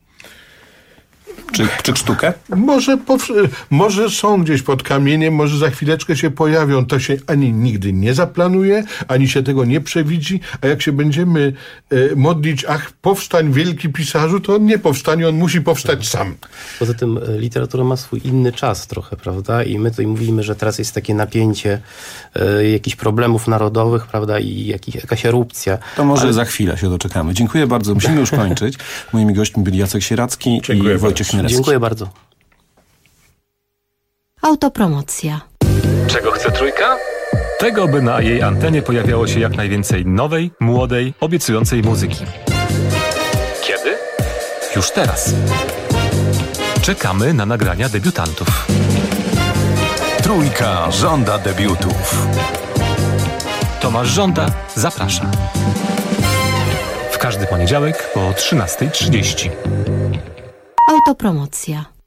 Czy sztukę? Może są gdzieś pod kamieniem, może za chwileczkę się pojawią. To się ani nigdy nie zaplanuje, ani się tego nie przewidzi, a jak się będziemy modlić, ach, powstań wielki pisarzu, to on nie powstanie, on musi powstać sam. Poza tym literatura ma swój inny czas trochę, prawda? I my tutaj mówimy, że teraz jest takie napięcie jakichś problemów narodowych, prawda? I jakaś erupcja. To może za chwilę się doczekamy. Dziękuję bardzo. Musimy już kończyć. Moimi gośćmi byli Jacek Sieracki i Wojciech Chmielewski. Dziękuję bardzo. Autopromocja. Czego chce Trójka? Tego, by na jej antenie pojawiało się jak najwięcej nowej, młodej, obiecującej muzyki. Kiedy? Już teraz. Czekamy na nagrania debiutantów. Trójka żąda debiutów. Tomasz Żąda zaprasza. W każdy poniedziałek po 13:30. Autopromocja.